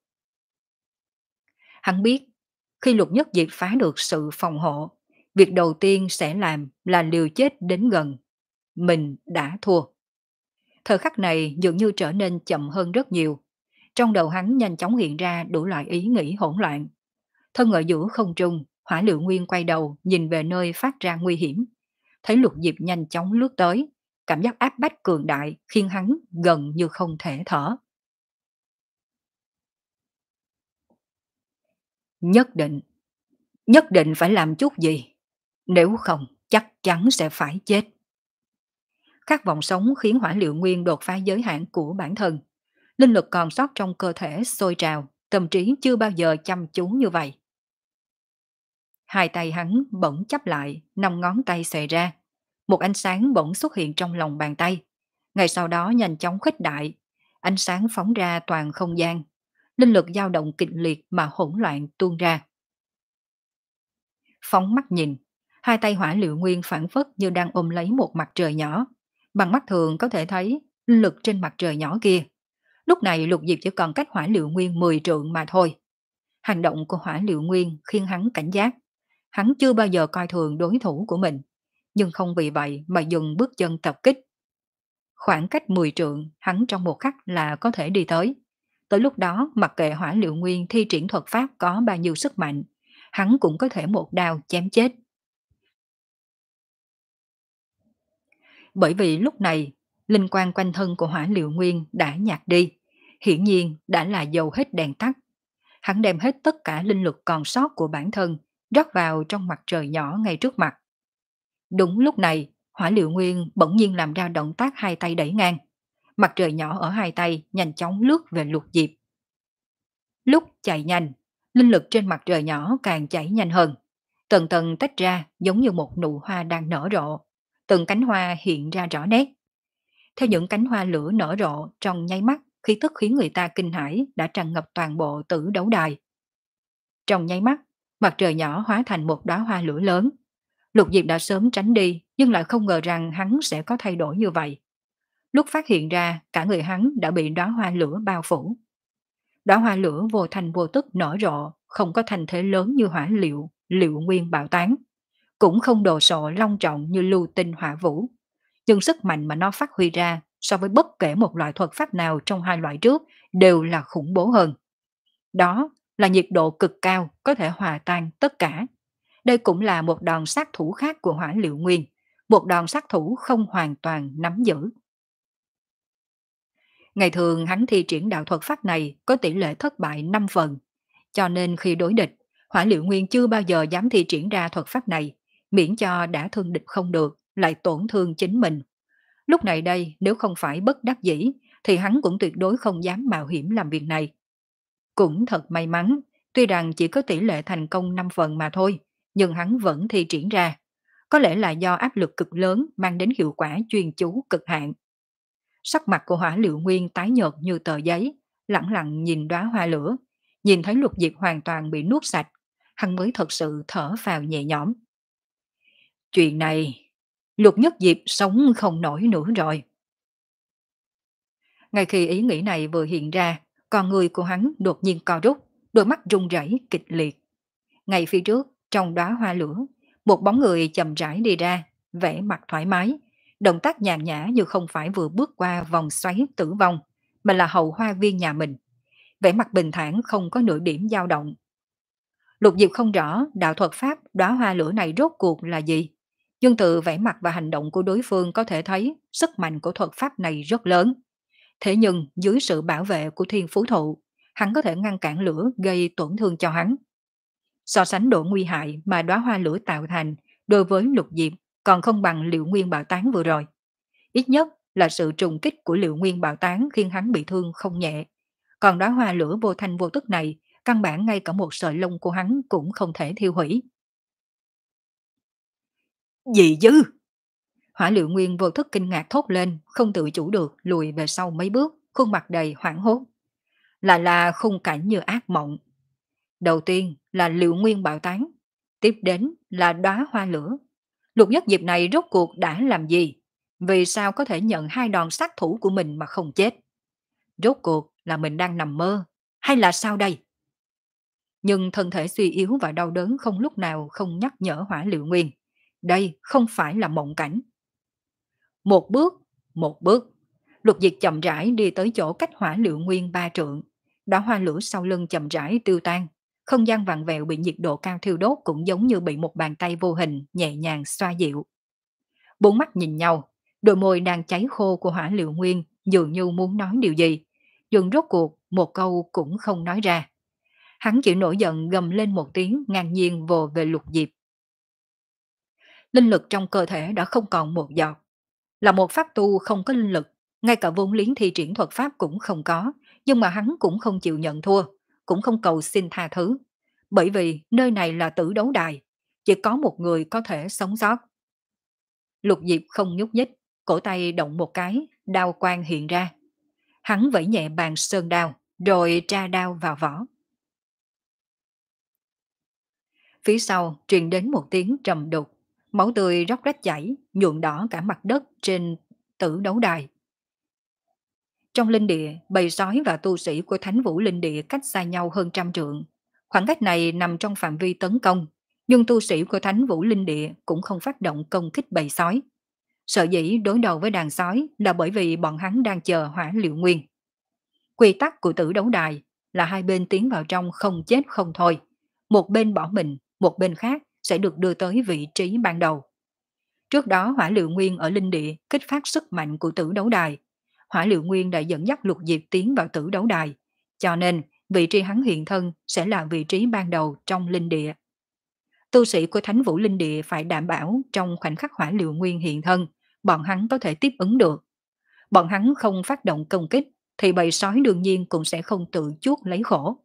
Hắn biết, khi Lục Nhất Diệp phá được sự phòng hộ, việc đầu tiên sẽ làm là liều chết đến gần. Mình đã thua. Thời khắc này dường như trở nên chậm hơn rất nhiều. Trong đầu hắn nhanh chóng hiện ra đủ loại ý nghĩ hỗn loạn. Thân ở giữa không trung, Hỏa Liệu Nguyên quay đầu nhìn về nơi phát ra nguy hiểm. Thấy Lục Diệp nhanh chóng lướt tới, cảm giác áp bách cường đại khiến hắn gần như không thể thở. Nhất định, nhất định phải làm chút gì. Nếu không, chắc chắn sẽ phải chết. Khát vọng sống khiến Hỏa Liệu Nguyên đột phá giới hạn của bản thân. Linh lực còn sót trong cơ thể sôi trào, tâm trí chưa bao giờ chăm chú như vậy. Hai tay hắn bỗng chắp lại, năm ngón tay xòe ra. Một ánh sáng bỗng xuất hiện trong lòng bàn tay. Ngay sau đó nhanh chóng khuếch đại. Ánh sáng phóng ra toàn không gian. Linh lực dao động kịch liệt mà hỗn loạn tuôn ra. Phóng mắt nhìn, hai tay Hỏa Liệu Nguyên phản phất như đang ôm lấy một mặt trời nhỏ. Bằng mắt thường có thể thấy linh lực trên mặt trời nhỏ kia. Lúc này Lục Diệp chỉ còn cách Hỏa Liệu Nguyên mười trượng mà thôi. Hành động của Hỏa Liệu Nguyên khiến hắn cảnh giác. Hắn chưa bao giờ coi thường đối thủ của mình, nhưng không vì vậy mà dừng bước chân tập kích. Khoảng cách mười trượng, hắn trong một khắc là có thể đi tới. Tới lúc đó, mặc kệ Hỏa Liệu Nguyên thi triển thuật pháp có bao nhiêu sức mạnh, hắn cũng có thể một đao chém chết. Bởi vì lúc này, linh quang quanh thân của Hỏa Liệu Nguyên đã nhạt đi, hiển nhiên đã là dầu hết đèn tắt. Hắn đem hết tất cả linh lực còn sót của bản thân rót vào trong mặt trời nhỏ ngay trước mặt. Đúng lúc này, Hỏa Liệu Nguyên bỗng nhiên làm ra động tác hai tay đẩy ngang. Mặt trời nhỏ ở hai tay nhanh chóng lướt về Lục Diệp. Lúc chạy nhanh, linh lực trên mặt trời nhỏ càng chảy nhanh hơn. Tầng tầng tách ra giống như một nụ hoa đang nở rộ. Từng cánh hoa hiện ra rõ nét. Theo những cánh hoa lửa nở rộ trong nháy mắt, khí tức khiến người ta kinh hãi đã tràn ngập toàn bộ tử đấu đài. Trong nháy mắt, mặt trời nhỏ hóa thành một đóa hoa lửa lớn. Lục Diệp đã sớm tránh đi, nhưng lại không ngờ rằng hắn sẽ có thay đổi như vậy. Lúc phát hiện ra, cả người hắn đã bị đóa hoa lửa bao phủ. Đóa hoa lửa vô thành vô tức nở rộ, không có thành thế lớn như Hỏa Liệu, Liệu Nguyên bạo tán, cũng không đồ sộ long trọng như Lưu Tinh Hỏa Vũ. Nhưng sức mạnh mà nó phát huy ra so với bất kể một loại thuật pháp nào trong hai loại trước đều là khủng bố hơn. Đó là nhiệt độ cực cao có thể hòa tan tất cả. Đây cũng là một đòn sát thủ khác của Hỏa Liệu Nguyên, một đòn sát thủ không hoàn toàn nắm giữ. Ngày thường hắn thi triển đạo thuật pháp này có tỷ lệ thất bại năm phần, cho nên khi đối địch, Hỏa Liệu Nguyên chưa bao giờ dám thi triển ra thuật pháp này, miễn cho đã thương địch không được, lại tổn thương chính mình. Lúc này đây, nếu không phải bất đắc dĩ, thì hắn cũng tuyệt đối không dám mạo hiểm làm việc này. Cũng thật may mắn, tuy rằng chỉ có tỷ lệ thành công năm phần mà thôi, nhưng hắn vẫn thi triển ra. Có lẽ là do áp lực cực lớn mang đến hiệu quả chuyên chú cực hạn. Sắc mặt của Hỏa Liệu Nguyên tái nhợt như tờ giấy, lẳng lặng nhìn đóa hoa lửa, nhìn thấy Lục Diệp hoàn toàn bị nuốt sạch, hắn mới thật sự thở phào nhẹ nhõm. Chuyện này, Lục Nhất Diệp sống không nổi nữa rồi. Ngay khi ý nghĩ này vừa hiện ra, con người của hắn đột nhiên co rút, đôi mắt run rẩy kịch liệt. Ngay phía trước, trong đóa hoa lửa, một bóng người chậm rãi đi ra, vẻ mặt thoải mái, động tác nhàn nhã như không phải vừa bước qua vòng xoáy tử vong, mà là hậu hoa viên nhà mình. Vẻ mặt bình thản không có nửa điểm dao động. Lục Diệp không rõ đạo thuật pháp đóa hoa lửa này rốt cuộc là gì, nhưng từ vẻ mặt và hành động của đối phương có thể thấy sức mạnh của thuật pháp này rất lớn. Thế nhưng dưới sự bảo vệ của thiên phú thụ, hắn có thể ngăn cản lửa gây tổn thương cho hắn. So sánh độ nguy hại mà đóa hoa lửa tạo thành đối với Lục Diệp còn không bằng Liệu Nguyên Bạo Tán vừa rồi. Ít nhất là sự trùng kích của Liệu Nguyên Bạo Tán khiến hắn bị thương không nhẹ. Còn đóa hoa lửa vô thanh vô tức này, căn bản ngay cả một sợi lông của hắn cũng không thể thiêu hủy. Gì dư? Hỏa Liệu Nguyên vô thức kinh ngạc thốt lên, không tự chủ được lùi về sau mấy bước, khuôn mặt đầy hoảng hốt. Là là khung cảnh như ác mộng. Đầu tiên là Liệu Nguyên Bạo Tán, tiếp đến là đóa hoa lửa. Lục Nhất Diệp này rốt cuộc đã làm gì? Vì sao có thể nhận hai đòn sát thủ của mình mà không chết? Rốt cuộc là mình đang nằm mơ, hay là sao đây? Nhưng thân thể suy yếu và đau đớn không lúc nào không nhắc nhở Hỏa Liệu Nguyên. Đây không phải là mộng cảnh. Một bước, một bước. Lục Diệp chậm rãi đi tới chỗ cách Hỏa Liệu Nguyên ba trượng. Đóa hoa lửa sau lưng chậm rãi tiêu tan. Không gian vặn vẹo bị nhiệt độ cao thiêu đốt cũng giống như bị một bàn tay vô hình nhẹ nhàng xoa dịu. Bốn mắt nhìn nhau, đôi môi đang cháy khô của Hỏa Liệu Nguyên dường như muốn nói điều gì, nhưng rốt cuộc một câu cũng không nói ra. Hắn chỉ nổi giận gầm lên một tiếng ngang nhiên vồ về Lục Diệp. Linh lực trong cơ thể đã không còn một giọt. Là một pháp tu không có linh lực, ngay cả vốn liếng thi triển thuật pháp cũng không có, nhưng mà hắn cũng không chịu nhận thua, cũng không cầu xin tha thứ. Bởi vì nơi này là tử đấu đài, chỉ có một người có thể sống sót. Lục Diệp không nhúc nhích, cổ tay động một cái, đao quang hiện ra. Hắn vẫy nhẹ bàn sơn đao, rồi tra đao vào vỏ. Phía sau truyền đến một tiếng trầm đục, máu tươi róc rách chảy, nhuộm đỏ cả mặt đất trên tử đấu đài. Trong linh địa, bầy sói và tu sĩ của Thánh Vũ Linh Địa cách xa nhau hơn trăm trượng. Khoảng cách này nằm trong phạm vi tấn công, nhưng tu sĩ của Thánh Vũ Linh Địa cũng không phát động công kích bầy sói. Sợ dĩ đối đầu với đàn sói là bởi vì bọn hắn đang chờ Hỏa Liệu Nguyên. Quy tắc của tử đấu đài là hai bên tiến vào trong không chết không thôi. Một bên bỏ mình, một bên khác sẽ được đưa tới vị trí ban đầu. Trước đó Hỏa Liệu Nguyên ở linh địa kích phát sức mạnh của tử đấu đài. Hỏa Liệu Nguyên đã dẫn dắt Lục Diệp tiến vào tử đấu đài, cho nên vị trí hắn hiện thân sẽ là vị trí ban đầu trong linh địa. Tu sĩ của Thánh Vũ Linh Địa phải đảm bảo trong khoảnh khắc Hỏa Liệu Nguyên hiện thân, bọn hắn có thể tiếp ứng được. Bọn hắn không phát động công kích, thì bầy sói đương nhiên cũng sẽ không tự chuốc lấy khổ.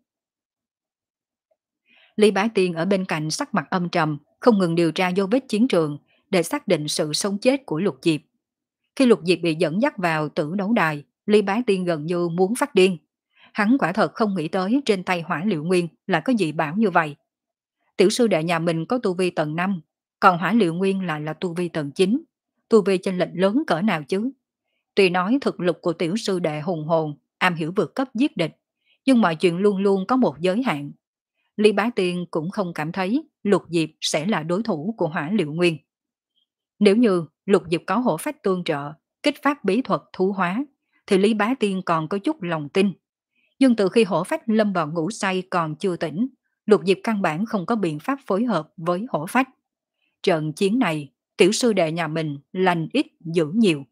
Lý Bá Tiên ở bên cạnh sắc mặt âm trầm, không ngừng điều tra dấu vết chiến trường để xác định sự sống chết của Lục Diệp. Khi Lục Diệp bị dẫn dắt vào tử đấu đài, Lý Bá Tiên gần như muốn phát điên. Hắn quả thật không nghĩ tới trên tay Hỏa Liệu Nguyên là có gì bảo như vậy. Tiểu sư đệ nhà mình có tu vi tầng năm, còn Hỏa Liệu Nguyên lại là tu vi tầng chín. Tu vi chênh lệch lớn cỡ nào chứ? Tuy nói thực lực của tiểu sư đệ hùng hồn, am hiểu vượt cấp giết địch, nhưng mọi chuyện luôn luôn có một giới hạn. Lý Bá Tiên cũng không cảm thấy Lục Diệp sẽ là đối thủ của Hỏa Liệu Nguyên. Nếu như Lục Diệp có hổ phách tương trợ, kích phát bí thuật thú hóa, thì Lý Bá Tiên còn có chút lòng tin. Nhưng từ khi hổ phách lâm vào ngủ say còn chưa tỉnh, Lục Diệp căn bản không có biện pháp phối hợp với hổ phách. Trận chiến này, tiểu sư đệ nhà mình lành ít dữ nhiều.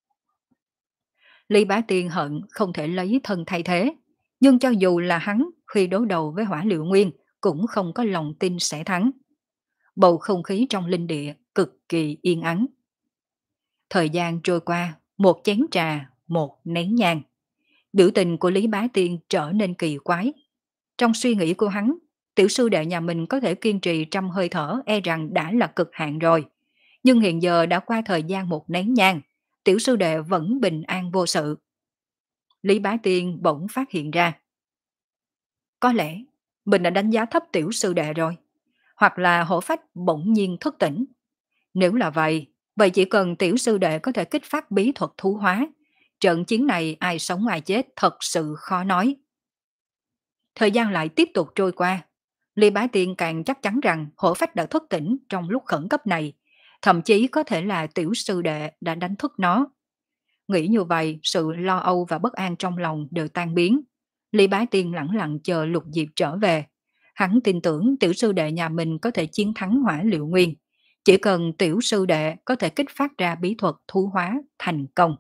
Lý Bá Tiên hận không thể lấy thân thay thế, nhưng cho dù là hắn khi đối đầu với Hỏa Liệu Nguyên cũng không có lòng tin sẽ thắng. Bầu không khí trong linh địa cực kỳ yên ắng. Thời gian trôi qua, một chén trà, một nén nhang. Biểu tình của Lý Bá Tiên trở nên kỳ quái. Trong suy nghĩ của hắn, tiểu sư đệ nhà mình có thể kiên trì trăm hơi thở e rằng đã là cực hạn rồi. Nhưng hiện giờ đã qua thời gian một nén nhang, tiểu sư đệ vẫn bình an vô sự. Lý Bá Tiên bỗng phát hiện ra. Có lẽ mình đã đánh giá thấp tiểu sư đệ rồi. Hoặc là hổ phách bỗng nhiên thức tỉnh. Nếu là vậy, vậy chỉ cần tiểu sư đệ có thể kích phát bí thuật thú hóa, trận chiến này ai sống ai chết thật sự khó nói. Thời gian lại tiếp tục trôi qua. Lý Bá Tiên càng chắc chắn rằng hổ phách đã thức tỉnh trong lúc khẩn cấp này, thậm chí có thể là tiểu sư đệ đã đánh thức nó. Nghĩ như vậy, sự lo âu và bất an trong lòng đều tan biến. Lý Bá Tiên lẳng lặng chờ Lục Diệp trở về. Hắn tin tưởng tiểu sư đệ nhà mình có thể chiến thắng Hỏa Liệu Nguyên. Chỉ cần tiểu sư đệ có thể kích phát ra bí thuật thú hóa thành công.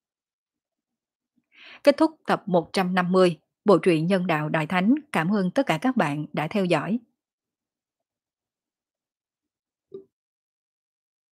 Kết thúc tập một trăm năm mươi, bộ truyện Nhân đạo Đại Thánh. Cảm ơn tất cả các bạn đã theo dõi.